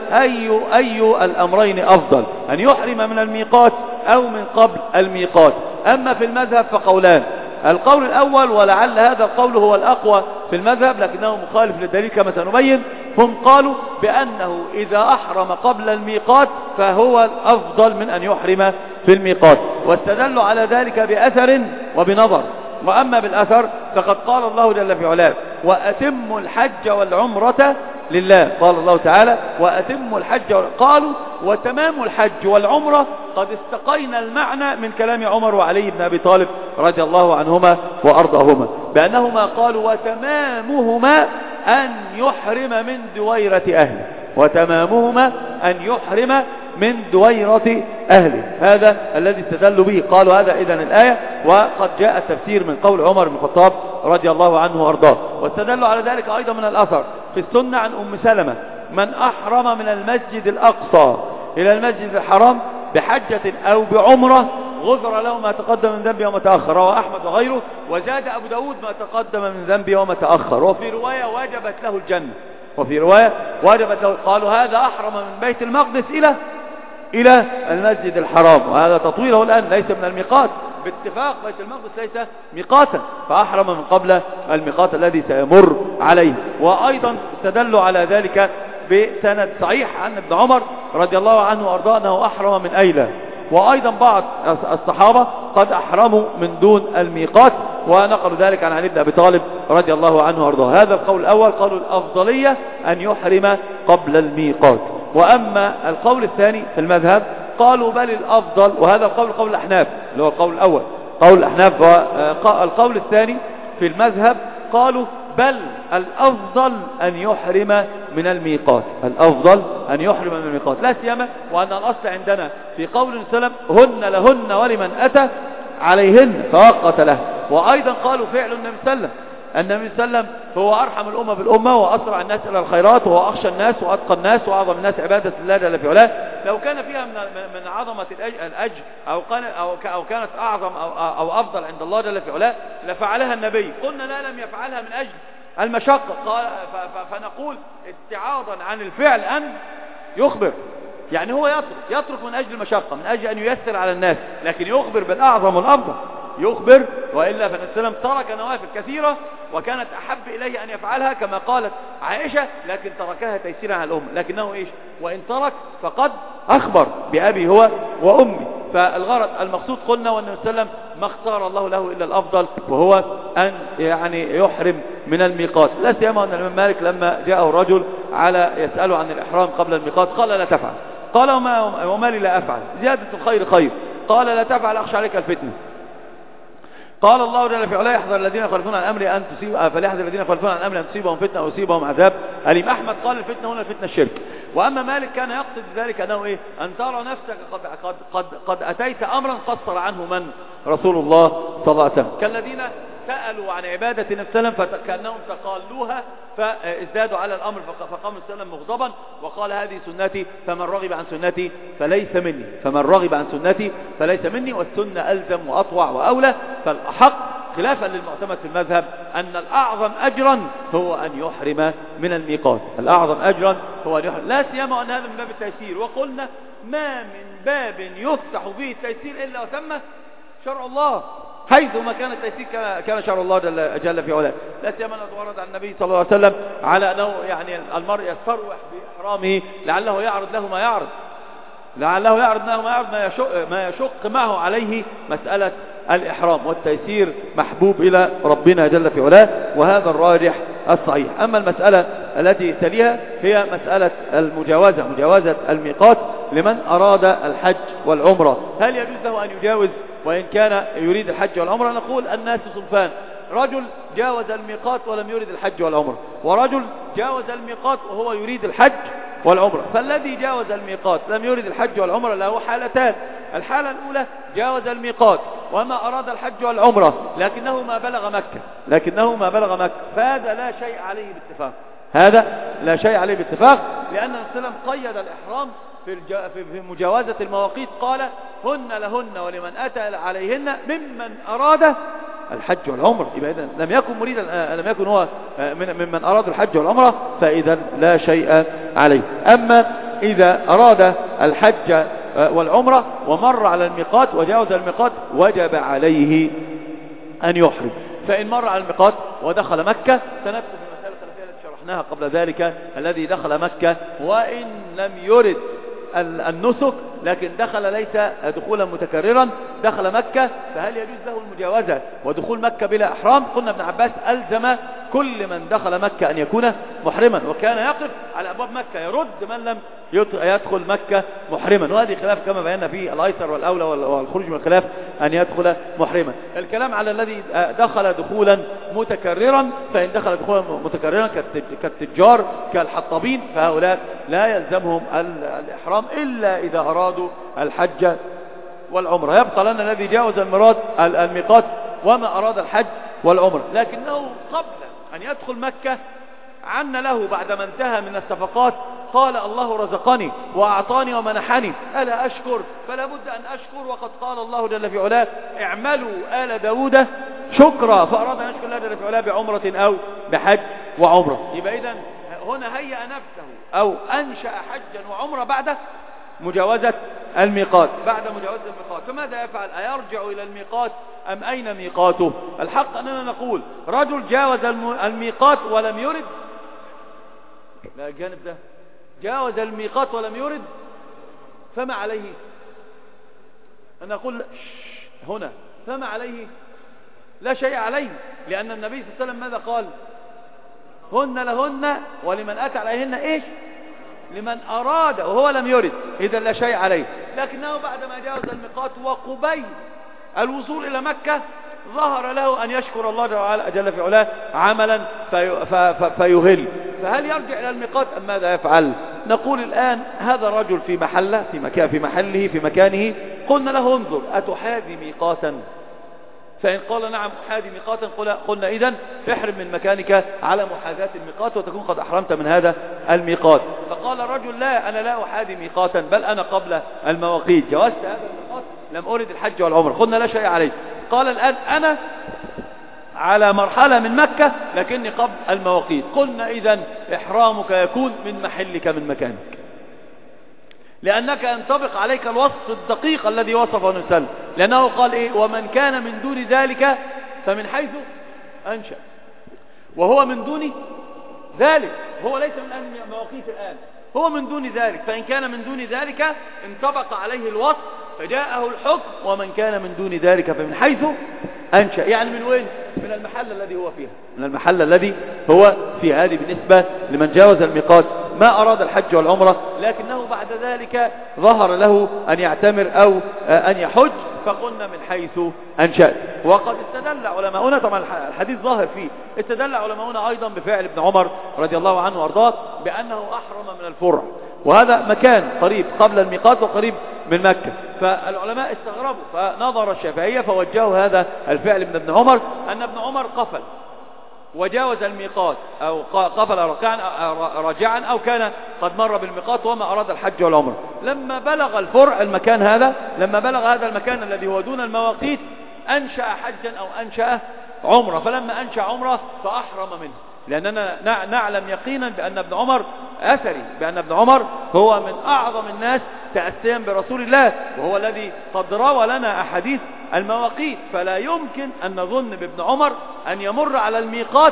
أي الأمرين أفضل، أن يحرم من الميقات أو من قبل الميقات. أما في المذهب فقولان، القول الأول ولعل هذا القول هو الأقوى في المذهب لكنه مخالف للدليل كما سنبين، هم قالوا بأنه إذا أحرم قبل الميقات فهو الأفضل من أن يحرم في الميقات، واستدلوا على ذلك بأثر وبنظر. وأما بالأثر فقد قال الله جل في علاه وأتموا الحج والعمرة لله، قال الله تعالى وأتموا الحج قالوا وتمام الحج والعمرة قد استقينا المعنى من كلام عمر وعلي بن أبي طالب رضي الله عنهما وأرضاهما، بأنهما قالوا وتمامهما أن يحرم من دويرة أهله، وتمامهما أن يحرم من دويرة أهله، هذا الذي استدلوا به. قالوا هذا إذن الآية، وقد جاء التفسير من قول عمر بن الخطاب رضي الله عنه وأرضاه. واستدلوا على ذلك أيضا من الأثر في السنة عن أم سلمة من أحرم من المسجد الأقصى إلى المسجد الحرام بحجة أو بعمرة غفر له ما تقدم من ذنبه وما تأخر، رواه أحمد وغيره، وزاد أبو داود ما تقدم من ذنبه وما تأخر، وفي رواية وجبت له الجنة، وفي رواية وجبت له. قالوا هذا أحرم من بيت المقدس إلى المسجد الحرام، وهذا تطويله الآن ليس من الميقات، باتفاق بيت المقدس ليس ميقاتا، فأحرم من قبل الميقات الذي سيمر عليه. وأيضا استدلوا على ذلك بسند صحيح عن ابن عمر رضي الله عنه وأرضاه أنه أحرم من أيلة، وأيضا بعض الصحابة قد أحرموا من دون الميقات، ونقلوا ذلك عن علي بن أبي طالب رضي الله عنه وأرضاه. هذا القول الأول، قالوا الأفضلية أن يحرم قبل الميقات. وأما القول الثاني في المذهب قالوا بل الأفضل، وهذا القول قول الأحناف اللي هو القول الأول قول الأحناف، والقول الثاني في المذهب قالوا بل الأفضل أن يحرم من الميقات، الأفضل أن يحرم من الميقات، لا سيما وأن الأصل عندنا في قول سلم هن لهن ولمن أتى عليهن فوقت له. وأيضا قالوا فعل النبي صلى الله عليه وسلم، النبي صلى الله عليه وسلم هو أرحم الأمة بالأمة وأسرع الناس إلى الخيرات وهو أخشى الناس وأتقى الناس وأعظم الناس عبادة الله جل في علاه. لو كان فيها من عظمة الأجر أو كانت أعظم أو أفضل عند الله جل في علاه لفعلها النبي، قلنا لا لم يفعلها من أجل المشقة. قال فنقول استعاضا عن الفعل أن يخبر، يعني هو يترك من أجل المشقة، من أجل أن ييسر على الناس، لكن يخبر بالأعظم والأفضل، يخبر. وإلا فالنبي صلى الله عليه وسلم ترك نوافل كثيرة وكانت أحب إليه أن يفعلها كما قالت عائشة، لكن تركها تيسيرا على الأمة. لكنه إيش؟ وإن ترك فقد أخبر بأبي هو وأمي. فالغرض المقصود قلنا والنبي صلى الله عليه وسلم ما اختار الله له إلا الأفضل، وهو أن يعني يحرم من الميقات. لا سيما أن الإمام مالك لما جاءه الرجل على يسأله عن الإحرام قبل الميقات قال لا تفعل. قال وما لي لا أفعل؟ زيادة الخير خير. قال لا تفعل أخشى عليك الفتنة. قال الله جل في علاه يحذر الذين يخالفون عن امره ان تصيب فليحذر الذين يخالفون عن امره ان تصيبهم فتنه او يصيبهم عذاب اليم. احمد قال الفتنه هنا الفتنه الشرك. واما مالك كان يقصد ذلك انه ايه؟ ان ترى نفسك قد اتيت امرا قصر عنه من؟ رسول الله صلى الله عليه وسلم. كالذين سالوا عن عباده النبي صلى الله عليه وسلم فكانهم تقالوها فازدادوا على الامر، فقام النبي صلى الله عليه وسلم مغضبا وقال هذه سنتي فمن رغب عن سنتي فليس مني، فمن رغب عن سنتي فليس مني. والسنه الزم واطوع واولى. فالاحق خلافا للمعتمد في المذهب أن الأعظم أجرا هو أن يحرم من الميقات. الأعظم أجرا هو أن يحرم، لا سيما أن هذا من باب التيسير. وقلنا ما من باب يفتح فيه التيسير إلا وثم شرع الله، حيثما كان التيسير كان شرع الله جل في علاه. لا سيما أنه ورد عن النبي صلى الله عليه وسلم على أنه يعني المرء يستروح بإحرامه لعله يعرض له ما يعرض، لعله يعرض له ما يشق معه عليه مسألة الإحرام. والتيسير محبوب إلى ربنا جل في علاه، وهذا الراجح الصحيح. أما المسألة التي تليها هي مسألة المجاوزة، مجاوزة الميقات لمن أراد الحج والعمرة. هل يجوز له أن يجاوز وإن كان يريد الحج والعمرة؟ نقول الناس صنفان: رجل جاوز الميقات ولم يريد الحج والعمرة، ورجل جاوز الميقات وهو يريد الحج والعمرة. فالذي جاوز الميقات لم يريد الحج والعمرة له حالتان: الحالة الأولى جاوز الميقات وما أراد الحج والعمرة لكنه ما بلغ مكة، فهذا لا شيء عليه باتفاق، هذا لا شيء عليه باتفاق، لأن النبي صلى الله عليه وسلم قيد الإحرام في مجاوزة المواقيت، قال هن لهن ولمن أتى عليهن ممن أراد الحج والعمرة. يبقى إذن لم يكن هو ممن أراد الحج والعمرة، فإذا لا شيء عليه. أما إذا أراد الحج والعمرة ومر على الميقات وجاوز الميقات وجب عليه أن يحرم. فإن مر على الميقات ودخل مكة، سندخل في المسألة الخلافية التي شرحناها قبل ذلك: الذي دخل مكة وإن لم يرد النسك لكن دخل ليس دخولا متكررا، دخل مكة، فهل يجوز له المجاوزة ودخول مكة بلا إحرام؟ قلنا ابن عباس ألزم كل من دخل مكة أن يكون محرما، وكان يقف على أبواب مكة يرد من لم يدخل مكة محرما. وهذه خلاف كما بينا فيه الأيسر والأولى والخروج من الخلاف أن يدخل محرما. الكلام على الذي دخل دخولا متكررا، فإن دخل دخولا متكررا كالتجار كالحطابين فهؤلاء لا يلزمهم الإحرام إلا إذا أرادوا الحج والعمرة. يبقى لنا الذي جاوز الميقات وما أراد الحج والعمرة، لكنه قبل أن يدخل مكة عن له بعدما انتهى من الصفقات قال الله رزقني وأعطاني ومنحني ألا أشكر؟ فلا بد أن أشكر، وقد قال الله جل في علاه اعملوا آل داود شكرا، فأراد أن يشكر الله جل في علاه بعمرة أو بحج وعمرة. يبقى إذن هنا هيأ نفسه أو أنشأ حجا وعمرة بعد مجاوزة الميقات، فماذا يفعل؟ أيرجع إلى الميقات أم أين ميقاته؟ الحق أننا نقول رجل جاوز الميقات ولم يرد، لا الجانب ده جاوز الميقات ولم يرد، فما عليه؟ أنا أقول هنا فما عليه؟ لا شيء عليه، لأن النبي صلى الله عليه وسلم ماذا قال؟ هن لهن ولمن أتى عليهن إيش؟ لمن أراد، وهو لم يرد، إذا لا شيء عليه. لكنه بعدما جاوز الميقات وقبيل الوصول إلى مكة ظهر له أن يشكر الله جل في علاه عملا فيهل، فهل يرجع إلى الميقات أم ماذا يفعل؟ نقول الآن هذا الرجل في محله في مكانه، قلنا له انظر أتحاذي ميقاتا؟ فإن قال نعم أحاذي ميقاتا قلنا إذن احرم من مكانك على محاذاة الميقات وتكون قد أحرمت من هذا الميقات. فقال الرجل لا، أنا لا أحاذي ميقاتا بل أنا قبل المواقيت، جوزت هذا الميقات لم أرد الحج والعمر، قلنا لا شيء عليه. قال الآن أنا على مرحلة من مكة لكني قبل المواقيت. قلنا إذن إحرامك يكون من محلك من مكانك، لأنك ينطبق عليك الوصف الدقيق الذي وصفه النبي صلى الله عليه وسلم، لأنه قال إيه؟ ومن كان من دون ذلك فمن حيث أنشأ، وهو من دون ذلك، هو ليس من أهل المواقيت الآن، هو من دون ذلك، فإن كان من دون ذلك انطبق عليه الوصف فجاءه الحكم ومن كان من دون ذلك فمن حيث أنشأ. يعني من وين؟ من المحل الذي هو فيها، من المحل الذي هو في. هذه بالنسبة لمن جاوز الميقات ما أراد الحج والعمرة لكنه بعد ذلك ظهر له أن يعتمر أو أن يحج، فقلنا من حيث أنشأ. وقد استدل علماؤنا، طبعا الحديث ظاهر فيه، استدل علماؤنا أيضا بفعل ابن عمر رضي الله عنه وارضاه بأنه أحرم من الفرع، وهذا مكان قريب قبل الميقات وقريب من مكة، فالعلماء استغربوا، فنظر الشافعية فوجهوا هذا الفعل من ابن عمر أن ابن عمر قفل وجاوز الميقات، أو قفل راجعا أو كان قد مر بالميقات وما أراد الحج والعمرة. لما بلغ الفرع المكان هذا، لما بلغ هذا المكان الذي هو دون المواقيت أنشأ حجا أو أنشأ عمرة، فلما أنشأ عمرة فأحرم منه، لأننا نعلم يقينا بأن ابن عمر أثري، بأن ابن عمر هو من أعظم الناس تأسيا برسول الله، وهو الذي قد روى لنا أحاديث المواقيت، فلا يمكن أن نظن بابن عمر أن يمر على الميقات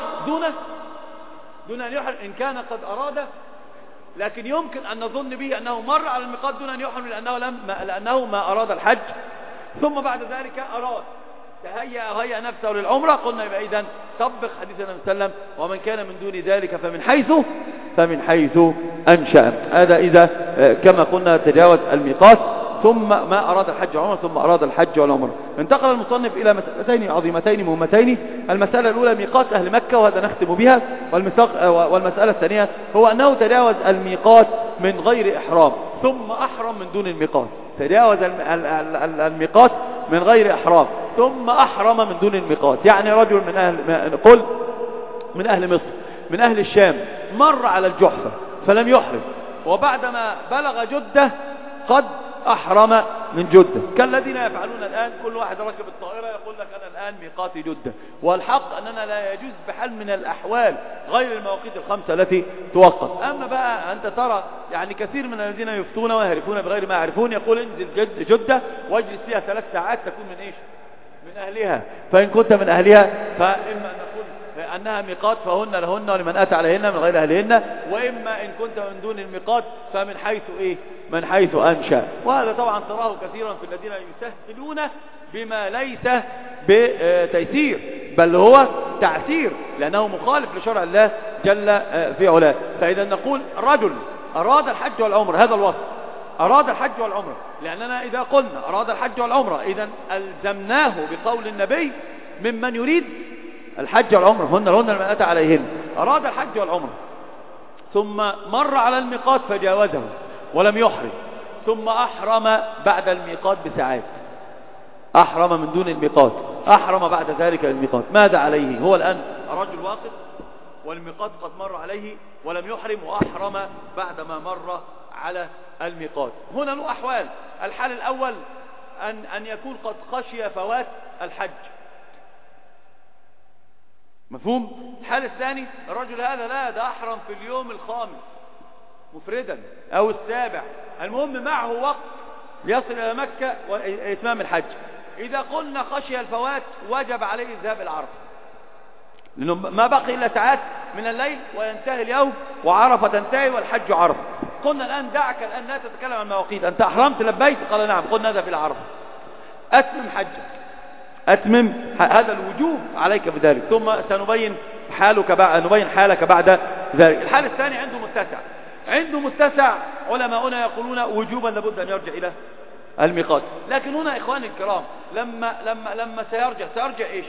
دون أن يحرم إن كان قد أراد، لكن يمكن أن نظن به أنه مر على الميقات دون أن يحرم لأنه ما أراد الحج، ثم بعد ذلك أراد هيأ نفسه للعمرة. قلنا يبقى إذن طبق حديث النبي صلى الله عليه وسلم ومن كان من دون ذلك فمن حيث أنشأ. هذا إذا كما قلنا تجاوز الميقات ثم ما أراد الحج والعمرة ثم أراد الحج والعمرة. انتقل المصنف إلى مسألتين عظيمتين مهمتين. المسألة الأولى ميقات أهل مكة، وهذا نختم بها، والمسألة الثانية هو أنه تجاوز الميقات من غير إحرام ثم أحرم من دون الميقات، تجاوز الميقات من غير إحرام ثم أحرم من دون الميقات. يعني رجل من أهل مصر، من أهل الشام، مر على الجحفة فلم يحرم، وبعدما بلغ جدة قد أحرم من جدة، كالذين يفعلون الآن، كل واحد ركب الطائرة يقول لك أنا الآن ميقاتي جدة، والحق أننا لا يجوز بحال من الأحوال غير المواقيت الخمسة التي توقت. أما بقى أنت ترى يعني كثير من الذين يفتون ويهرفون بغير ما يعرفون، يقول انزل جدة واجلس فيها 3 ساعات تكون من إيش؟ من أهلها. فإن كنت من أهلها فإما أن نقول أنها ميقات فهن لهن ولمن أتى عليهن من غير أهلهن، وإما إن كنت من دون الميقات فمن حيث إيه؟ من حيث أنشأ. وهذا طبعا تراه كثيرا في الذين يسهلون بما ليس بتيسير بل هو تعسير، لأنه مخالف لشرع الله جل في علاه. فإذا نقول رجل أراد الحج والعمرة، هذا الوصف أراد الحج والعمرة، لأننا إذا قلنا أراد الحج والعمرة إذن ألزمناه بقول النبي ممن يريد الحج والعمرة، هن لهن من أتى عليهن. أراد الحج والعمرة ثم مر على الميقات فجاوزه ولم يحرم، ثم أحرم بعد الميقات بساعات، أحرم من دون الميقات، أحرم بعد ذلك الميقات. ماذا عليه؟ هو الآن رجل واقف والميقات قد مر عليه ولم يحرم، وأحرم بعدما مر على الميقات. هنا له أحوال. الحال الأول أن يكون قد خشي فوات الحج، مفهوم؟ الحال الثاني الرجل هذا لا، ده أحرم في اليوم الخامس مفردا أو السابع، المهم معه وقت يصل إلى مكة وإتمام الحج. إذا قلنا خشي الفوات وجب عليه الذهاب إلى عرفة، لأنه ما بقي إلا ساعات من الليل وينتهي اليوم وعرفة تنتهي والحج عرفة. قلنا الآن دعك الآن لا تتكلم عن المواقيت، أنت أحرمت لبيت؟ قال نعم. قلنا هذا في العرفة، أتمم حجك، أتمم هذا الوجوب عليك بذلك، ثم سنبين حالك بعد ذلك. الحال الثاني عنده متسع، علماؤنا يقولون وجوبا لابد أن يرجع إلى الميقات. لكن هنا إخواني الكرام لما سيرجع إيش؟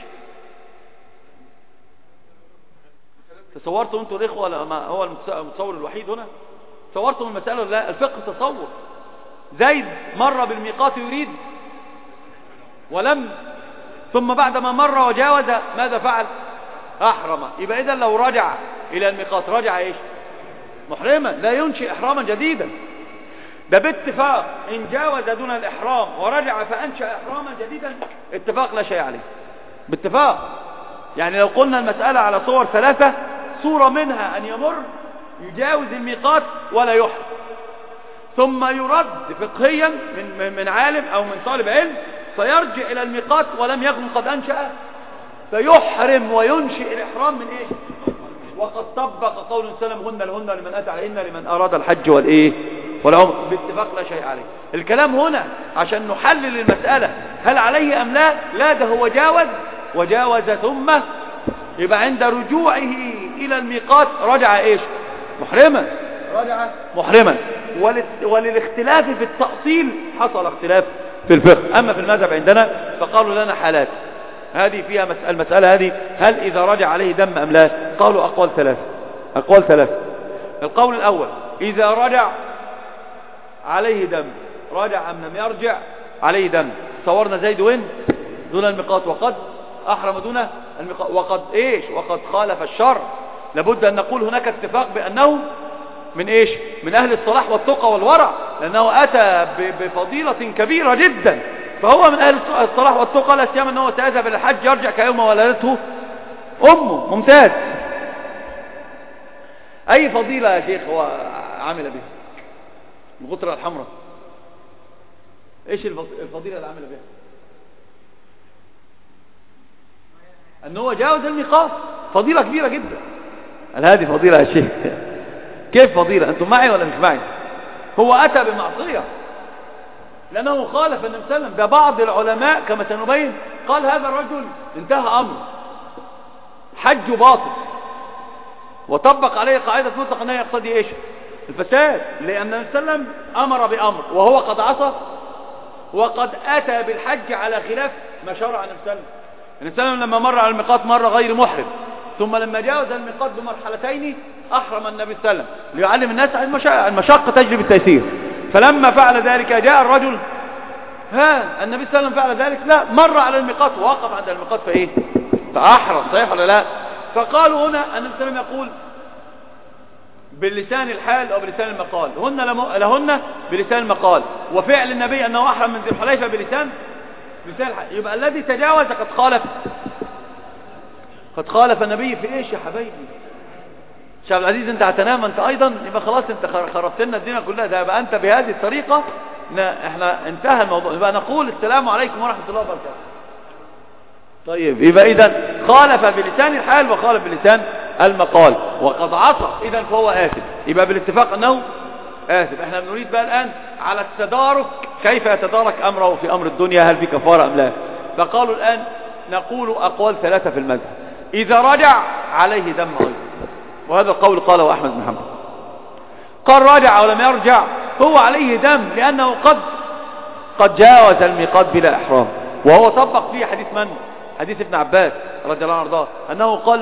تصورتم أنتم الإخوة لما هو المتصور الوحيد هنا؟ تصورتم المسألة؟ لا، الفقه تصور. زيد مر بالميقات يريد ولم، ثم بعدما مر وجاوز ماذا فعل؟ أحرم. يبقى إذن لو رجع إلى الميقات رجع إيش؟ محرما، لا ينشئ إحراما جديدا. ده باتفاق إن جاوز دون الإحرام ورجع فأنشأ إحراما جديدا، اتفاق لا شيء عليه، باتفاق. يعني لو قلنا المسألة على صور ثلاثة، صورة منها أن يمر يجاوز الميقات ولا يحرم، ثم يرد فقهيا من عالم أو من طالب علم فيرجع إلى الميقات ولم يكن قد أنشأ فيحرم وينشئ الإحرام من إيش؟ وقد طبق قول سلم هن لهن لمن أتى عليهن لمن أراد الحج والإيه والعمر باتفاق لا شيء عليه. الكلام هنا عشان نحلل المسألة هل عليه أم لا؟ لا، ده هو وجاوز ثم يبقى عند رجوعه إلى الميقات رجع إيش؟ محرما. وللاختلاف في التأصيل حصل اختلاف في الفقه. أما في المذهب عندنا فقالوا لنا حالات، هذه فيها المسألة هذه هل إذا رجع عليه دم أم لا؟ قالوا أقوال ثلاثة. القول الأول إذا رجع عليه دم، رجع أم لم يرجع عليه دم. صورنا زيد وين؟ دون الميقات، وقد أحرم دون الميقات، وقد إيش؟ وقد خالف الشرع. لابد أن نقول هناك اتفاق بأنه من إيش؟ من أهل الصلاح والتقى والورع، لأنه أتى بفضيلة كبيرة جدا، فهو من أهل الصلاح والتقى، لا سيما أنه سيذهب إلى الحج يرجع كيوم ولدته أمه. ممتاز. أي فضيلة يا شيخ هو عامل بها؟ الغطرة الحمراء، إيش الفضيلة اللي عامل بها؟ أنه جاوز الميقات، فضيلة كبيرة جدا. هل هذه فضيلة يا شيخ؟ كيف فضيلة؟ أنتم معي ولا مش معي؟ هو أتى بمعصية لأنه خالف النبي صلى الله عليه وسلم. ده بعض العلماء كما سنبين قال هذا الرجل انتهى أمره، حج باطل، وطبق عليه قاعدة مطلق أنه يقتضي إيش؟ الفساد، لأن النبي صلى الله عليه وسلم أمر بأمر وهو قد عصى وقد أتى بالحج على خلاف ما شرع النبي صلى الله عليه وسلم. النبي صلى الله عليه وسلم لما مر على الميقات مر غير محرم، ثم لما جاوز الميقات بمرحلتين أحرم النبي صلى الله عليه وسلم ليعلم الناس المشقة تجلب التيسير. فلما فعل ذلك جاء الرجل، النبي صلى الله عليه وسلم فعل ذلك؟ لا، مر على الميقات ووقف عند الميقات فإيه؟ فأحرم. صحيح ولا لا؟ فقالوا هنا النبي صلى الله عليه وسلم يقول باللسان الحال أو بلسان المقال، لهن بلسان المقال، وفعل النبي أنه أحرم من ذي الحليفة بلسان الحال. يبقى الذي تجاوز قد خالف النبي في إيش يا حبايبي؟ شاب العزيز أنت هتنام أنت أيضا، يبقى خلاص أنت خربت لنا الدنيا كلها. ده يبقى أنت بهذه الطريقة احنا انتهى الموضوع، يبقى نقول السلام عليكم ورحمة الله وبركاته. طيب، يبقى إذن خالف بلسان الحال وخالف بلسان المقال وقد عصى، إذن فهو آثم. يبقى بالاتفاق أنه آثم. احنا بنريد بقى الآن على التدارك، كيف يتدارك أمره في أمر الدنيا، هل في كفارة أم لا؟ فقالوا الآن نقول أقوال ثلاثة في المذهب. إذا رجع عليه دم أيضا، وهذا القول قاله أحمد بن حنبل. قال رجع ولم يرجع هو عليه دم، لأنه قد جاوز الميقات بلا إحرام، وهو طبق فيه حديث حديث ابن عباس رضي الله عنه وارضاه، أنه قال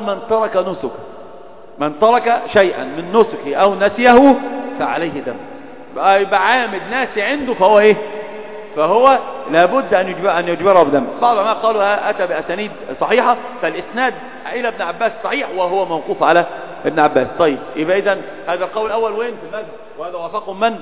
من ترك شيئا من نسكه أو نسيه فعليه دم. يبقى عامد ناسي عنده فهو إيه؟ فهو لابد أن يجبره بدم. بعض العلماء قالوا أتى بأسانيد صحيحة، فالإسناد إلى ابن عباس صحيح وهو موقوف على ابن عباس. طيب، يبقى إذن هذا القول الأول وين في المذهب، وهذا وافقهم من؟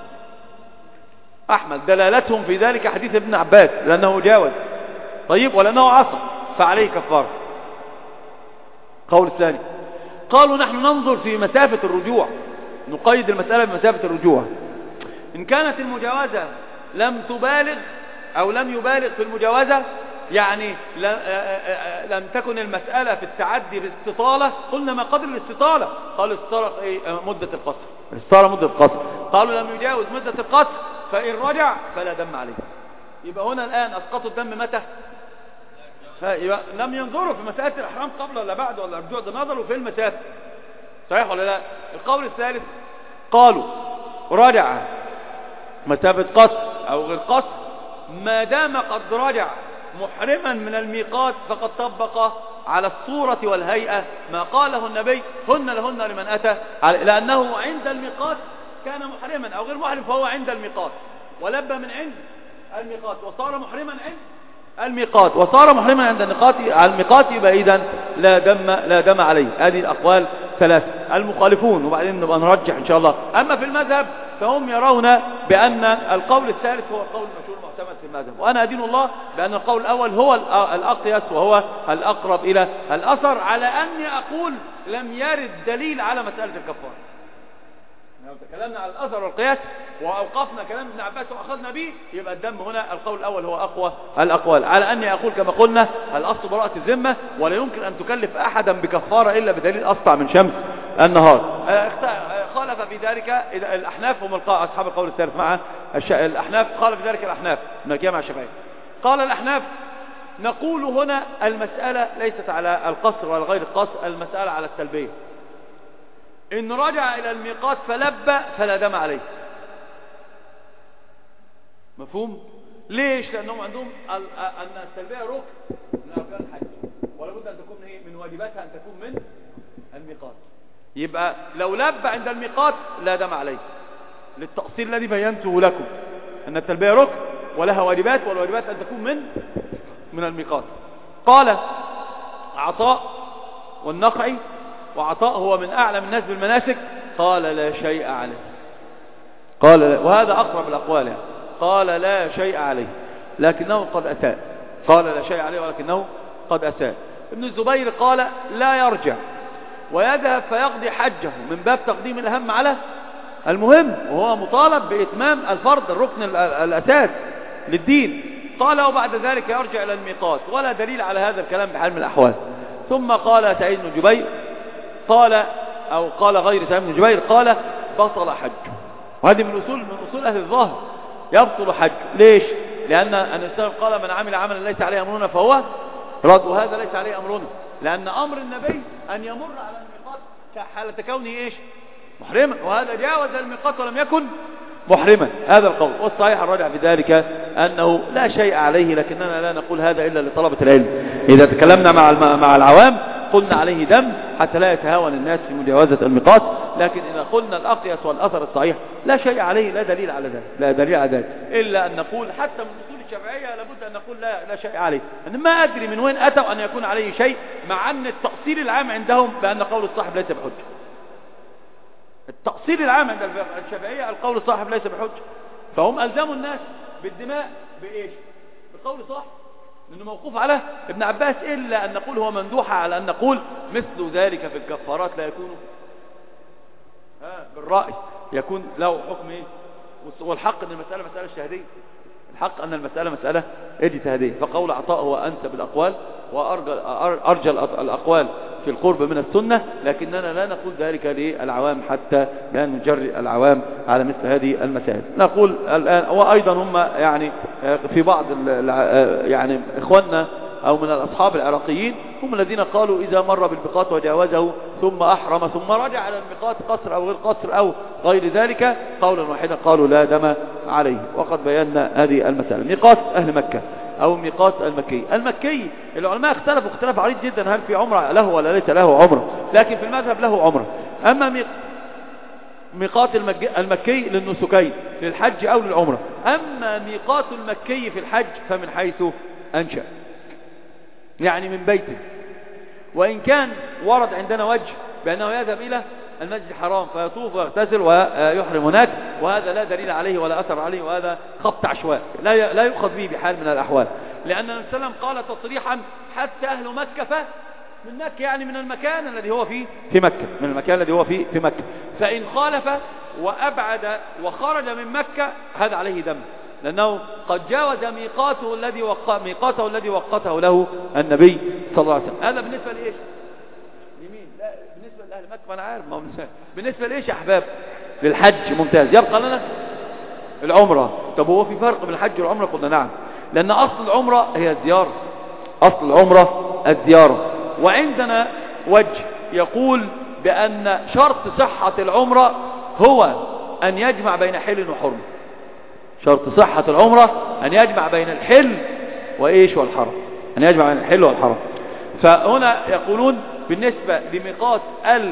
أحمد. دلالتهم في ذلك حديث ابن عباس لأنه جاوز، طيب، ولأنه عصى فعليه كفارة. قول الثاني قالوا نحن ننظر في مسافة الرجوع، نقيد المسألة بمسافة الرجوع. إن كانت المجاوزة لم تبالغ أو لم يبالغ في المجاوزة، يعني لم تكن المسألة في التعدي باستطالة، قلنا ما قدر الاستطالة؟ قالوا الاستطالة مدة القصر، الاستطالة مدة القصر. قالوا لم يجاوز مدة القصر فإن رجع فلا دم عليه. يبقى هنا الآن أسقطوا الدم متى؟ يبقى لم ينظروا في مسألة الإحرام قبل ولا بعد ولا الرجوع، ده نظروا في المسافة. صحيح ولا لا؟ القول الثالث قالوا رجع مسافة قصر أو غير قصر، ما دام قد رجع محرما من الميقات فقد طبق على الصورة والهيئة ما قاله النبي هن لهن لمن أتى، لأنه عند الميقات كان محرما أو غير محرم، فهو عند الميقات ولبى من عند الميقات وصار محرما عند الميقات وصار محرما عند الميقات، يبقى إذن لا دم عليه. هذه الأقوال ثلاثة. المخالفون وبعدين نبقى نرجح إن شاء الله. أما في المذهب فهم يرون بأن القول الثالث هو القول المشهور المعتمد في المذهب، وأنا أدين الله بأن القول الأول هو الأقيس وهو الأقرب إلى الأثر، على أني أقول لم يرد دليل على مسألة الكفارة. لو تكلمنا على الأثر والقياس وأوقفنا كلام ابن عباس وأخذنا به، يبقى الدم هنا القول الأول هو أقوى الأقوال، على أني أقول كما قلنا الأصل براءة الذمة، ولا يمكن أن تكلف أحدا بكفارة إلا بدليل أسطع من شمس النهار. خالف في ذلك الأحناف، هم أصحاب القول الثالث مع الأحناف، خالف في ذلك الأحناف مع الشافعية. قال الأحناف نقول هنا المسألة ليست على القصر ولا غير القصر، المسألة على التلبية. إن رجع إلى الميقات فلبى فلا دم عليه. مفهوم؟ ليش؟ لأنهم عندهم أن التلبية ركن من أركان الحج، ولا بد أن تكون من واجباتها أن تكون من الميقات. يبقى لو لبى عند الميقات لا دم عليه، للتأصيل الذي بينته لكم أن التلبية ركن ولها واجبات، والواجبات أن تكون من الميقات. قال عطاء والنخعي، وعطاء هو من أعلم الناس بالمناسك، قال لا شيء عليه. قال لا، وهذا أقرب الأقوال يعني. قال لا شيء عليه لكنه قد أساء. قال لا شيء عليه ولكنه قد أساء. ابن الزبير قال لا يرجع ويذهب فيقضي حجه من باب تقديم الأهم على المهم، وهو مطالب بإتمام الفرض الركن الأساس للدين. قال وبعد ذلك يرجع إلى الميقات، ولا دليل على هذا الكلام بحال من الأحوال. ثم قال سعيد بن جبير قال غير سعيد بن جبير قال بطل حج. وهذه من أصول أهل الظاهر، يبطل حج. ليش؟ لأن الإنسان قال من عمل عملا ليس عليه أمرنا فهو رد، وهذا ليس عليه أمرنا، لأن أمر النبي أن يمر على الميقات حالة كونه إيش؟ محرما، وهذا جاوز الميقات ولم يكن محرما. هذا القول، والصحيح الراجع في ذلك أنه لا شيء عليه، لكننا لا نقول هذا إلا لطلبة العلم. إذا تكلمنا مع العوام قلنا عليه دم حتى لا يتهاون الناس في مجاوزة الميقات، لكن إذا قلنا الأقيس والأثر الصحيح لا شيء عليه، لا دليل على ذلك، لا دليل على ذلك، إلا أن نقول حتى من أصول الشافعية لابد أن نقول لا شيء عليه. أنا ما أدري من وين أتوا أن يكون عليه شيء، مع أن التأصيل العام عندهم بأن قول الصاحب ليس بحجة. التأصيل العام عند الشافعية القول الصاحب ليس بحجة، فهم ألزموا الناس بالدماء بإيش؟ بقول صاحب، لأنه موقوف على ابن عباس. إلا أن نقول هو مندوحة على أن نقول مثل ذلك في الكفارات لا يكون بالرأي، يكون له حكم إيه؟ والحق أن المسألة مسألة اجتهادية، الحق أن المسألة مسألة اجتهادية. فقول عطاء هو أنسب الأقوال وأرجى الأقوال في القرب من السنة، لكننا لا نقول ذلك للعوام حتى لا نجرئ العوام على مثل هذه المسائل. نقول الآن، وأيضا هم يعني في بعض يعني إخواننا أو من الأصحاب العراقيين هم الذين قالوا إذا مر بالميقات وجاوزه ثم أحرم ثم رجع على الميقات قصر أو غير قصر أو غير ذلك قولا واحدا قالوا لا دم عليه. وقد بينا هذه المسألة. ميقات أهل مكة أو ميقات المكي العلماء اختلفوا اختلاف عريض جدا، هل في عمرة له ولا ليس له عمرة، لكن في المذهب له عمرة. أما ميقات المكي للنسكين للحج أو للعمرة. أما ميقات المكي في الحج فمن حيث أنشأ، يعني من بيته، وإن كان ورد عندنا وجه بأنه يذهب إلى المسجد الحرام فيطوف ويغتسل ويحرم هناك، وهذا لا دليل عليه ولا أثر عليه، وهذا خبط عشواء لا يؤخذ به بحال من الأحوال، لأن النبي صلى الله عليه وسلم قال تصريحا حتى أهل مكة من مكة، يعني من المكان الذي هو فيه في مكة، من المكان الذي هو فيه في مكة. فإن خالف وأبعد وخرج من مكة هذا عليه دم، لأنه قد جاوز ميقاته الذي وقته له النبي صلى الله عليه وسلم. هذا بالنسبة لإيش؟ يمين. لا بالنسبة لأهل مكة ما أنا عارف، ما هو بالنسبة لإيش يا أحباب؟ للحج. ممتاز. يبقى لنا العمرة. طب هو في فرق بين الحج والعمرة؟ قلنا نعم، لأن أصل العمرة هي الزيارة، أصل العمرة الزيارة. وعندنا وجه يقول بأن شرط صحة العمرة هو أن يجمع بين حل وحرم. شرط صحة العمرة أن يجمع بين الحل وإيش والحرم، أن يجمع بين الحل والحرم. فهنا يقولون بالنسبة لميقات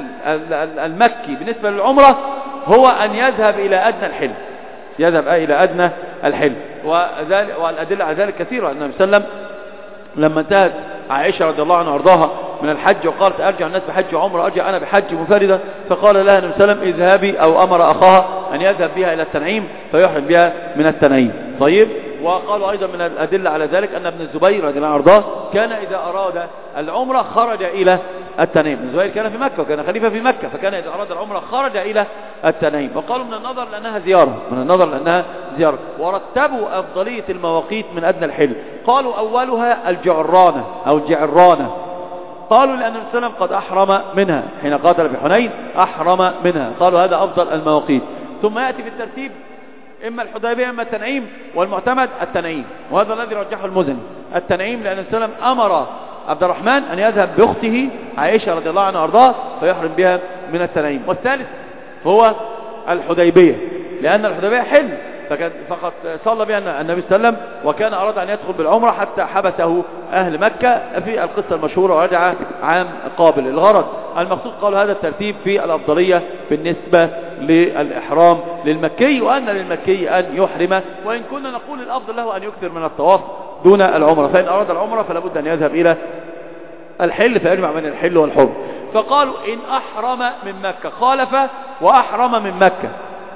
المكي بالنسبة للعمرة هو أن يذهب إلى أدنى الحل، يذهب إلى أدنى الحل. والأدلة على ذلك كثيرة. النبي صلى الله عليه وسلم لما انتهت عائشة رضي الله عنها وارضاها من الحج وقالت أرجع الناس بحج وعمره أرجع أنا بحج مفردة، فقال لها النبي صلى الله عليه وسلم اذهبي، أو أمر أخاها أن يذهب بها إلى التنعيم فيحرم بها من التنعيم. طيب. وقالوا أيضا من الأدلة على ذلك أن ابن الزبير رضي الله عنه وارضاه كان إذا أراد العمرة خرج إلى التنعيم. ابن الزبير كان في مكة وكان خليفة في مكة، فكان إذا أراد العمرة خرج إلى التنعيم. وقالوا من النظر لأنها زيارة، ورتبوا أفضلية المواقيت من أدنى الحل. قالوا أولها الجعرانة أو الجعرانة، قالوا لأن النبي صلى الله عليه وسلم قد أحرم منها حين قاتل في حنين، أحرم منها، قالوا هذا أفضل المواقيت. ثم يأتي بالترتيب إما الحديبية إما التنعيم، والمعتمد التنعيم، وهذا الذي رجحه المزني التنعيم، لأن النبي صلى الله عليه وسلم أمر عبد الرحمن أن يذهب بأخته عائشة رضي الله عنها وارضاها فيحرم بها من التنعيم. والثالث هو الحديبية، لأن الحديبية حل، فقد صلى بها النبي صلى الله عليه وسلم، وكان أراد أن يدخل بالعمرة حتى حبسه أهل مكة في القصة المشهورة، ورجع عام قابل. الغرض المقصود قالوا هذا الترتيب في الأفضلية بالنسبة للإحرام للمكي، وأن للمكي أن يحرم، وإن كنا نقول الأفضل له أن يكثر من الطواف دون العمرة، فإن أراد العمرة فلا بد أن يذهب إلى الحل فيجمع بين الحل والحرم. فقالوا إن أحرم من مكة خالف وأحرم من مكة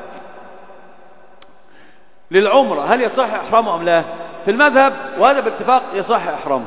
للعمرة هل يصح إحرامه أم لا؟ في المذهب وهذا باتفاق يصح إحرامه،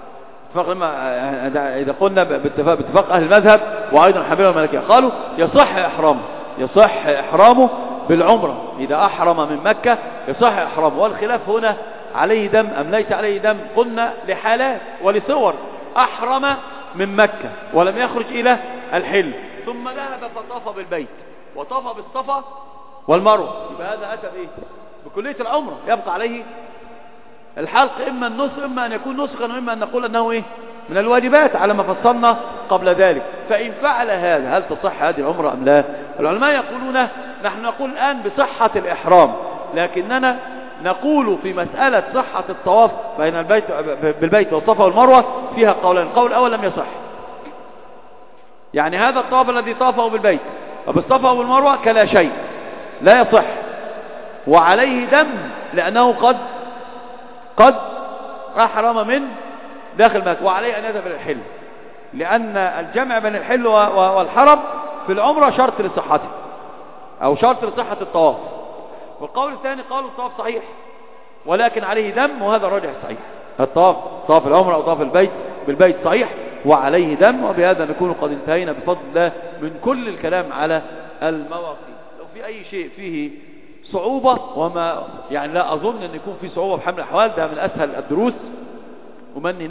إذا قلنا باتفاق أهل المذهب وأيضا حنابلة والمالكية قالوا يصح إحرامه بالعمرة، إذا أحرم من مكة يصح إحرامه. والخلاف هنا عليه دم أم ليس عليه دم؟ قلنا لحالات ولصور. أحرم من مكة ولم يخرج إلى الحل، ثم ذهب فطاف بالبيت وطاف بالصفا والمروة، يبقى هذا أتى بإيه؟ بكلية العمرة، يبقى عليه الحلق، إما النسك إما أن يكون نسكا، وإما أن نقول أنه إيه؟ من الواجبات على ما فصلنا قبل ذلك. فإن فعل هذا هل تصح هذه العمرة أم لا؟ العلماء يقولون نحن نقول الآن بصحة الإحرام، لكننا نقول في مسألة صحة الطواف بين البيت بالبيت والصفا والمروة فيها قولان. القول الأول لم يصح، يعني هذا الطواف الذي طافه بالبيت وبالصفا والمروة كلا شيء، لا يصح، وعليه دم لأنه قد أحرم من داخل مكة، وعليه أن يذهب إلى الحل، لأن الجمع بين الحل والحرم في العمرة شرط لصحته أو شرط لصحة الطواف. والقول الثاني قالوا الطواف صحيح ولكن عليه دم، وهذا الراجح صحيح، طواف العمرة أو طواف البيت بالبيت صحيح وعليه دم. وبهذا نكون قد انتهينا بفضل الله من كل الكلام على المواقيت. لو في أي شيء فيه صعوبة، وما يعني لا أظن أن يكون في صعوبة بحمل الأحوال، ده من أسهل الدروس، ومن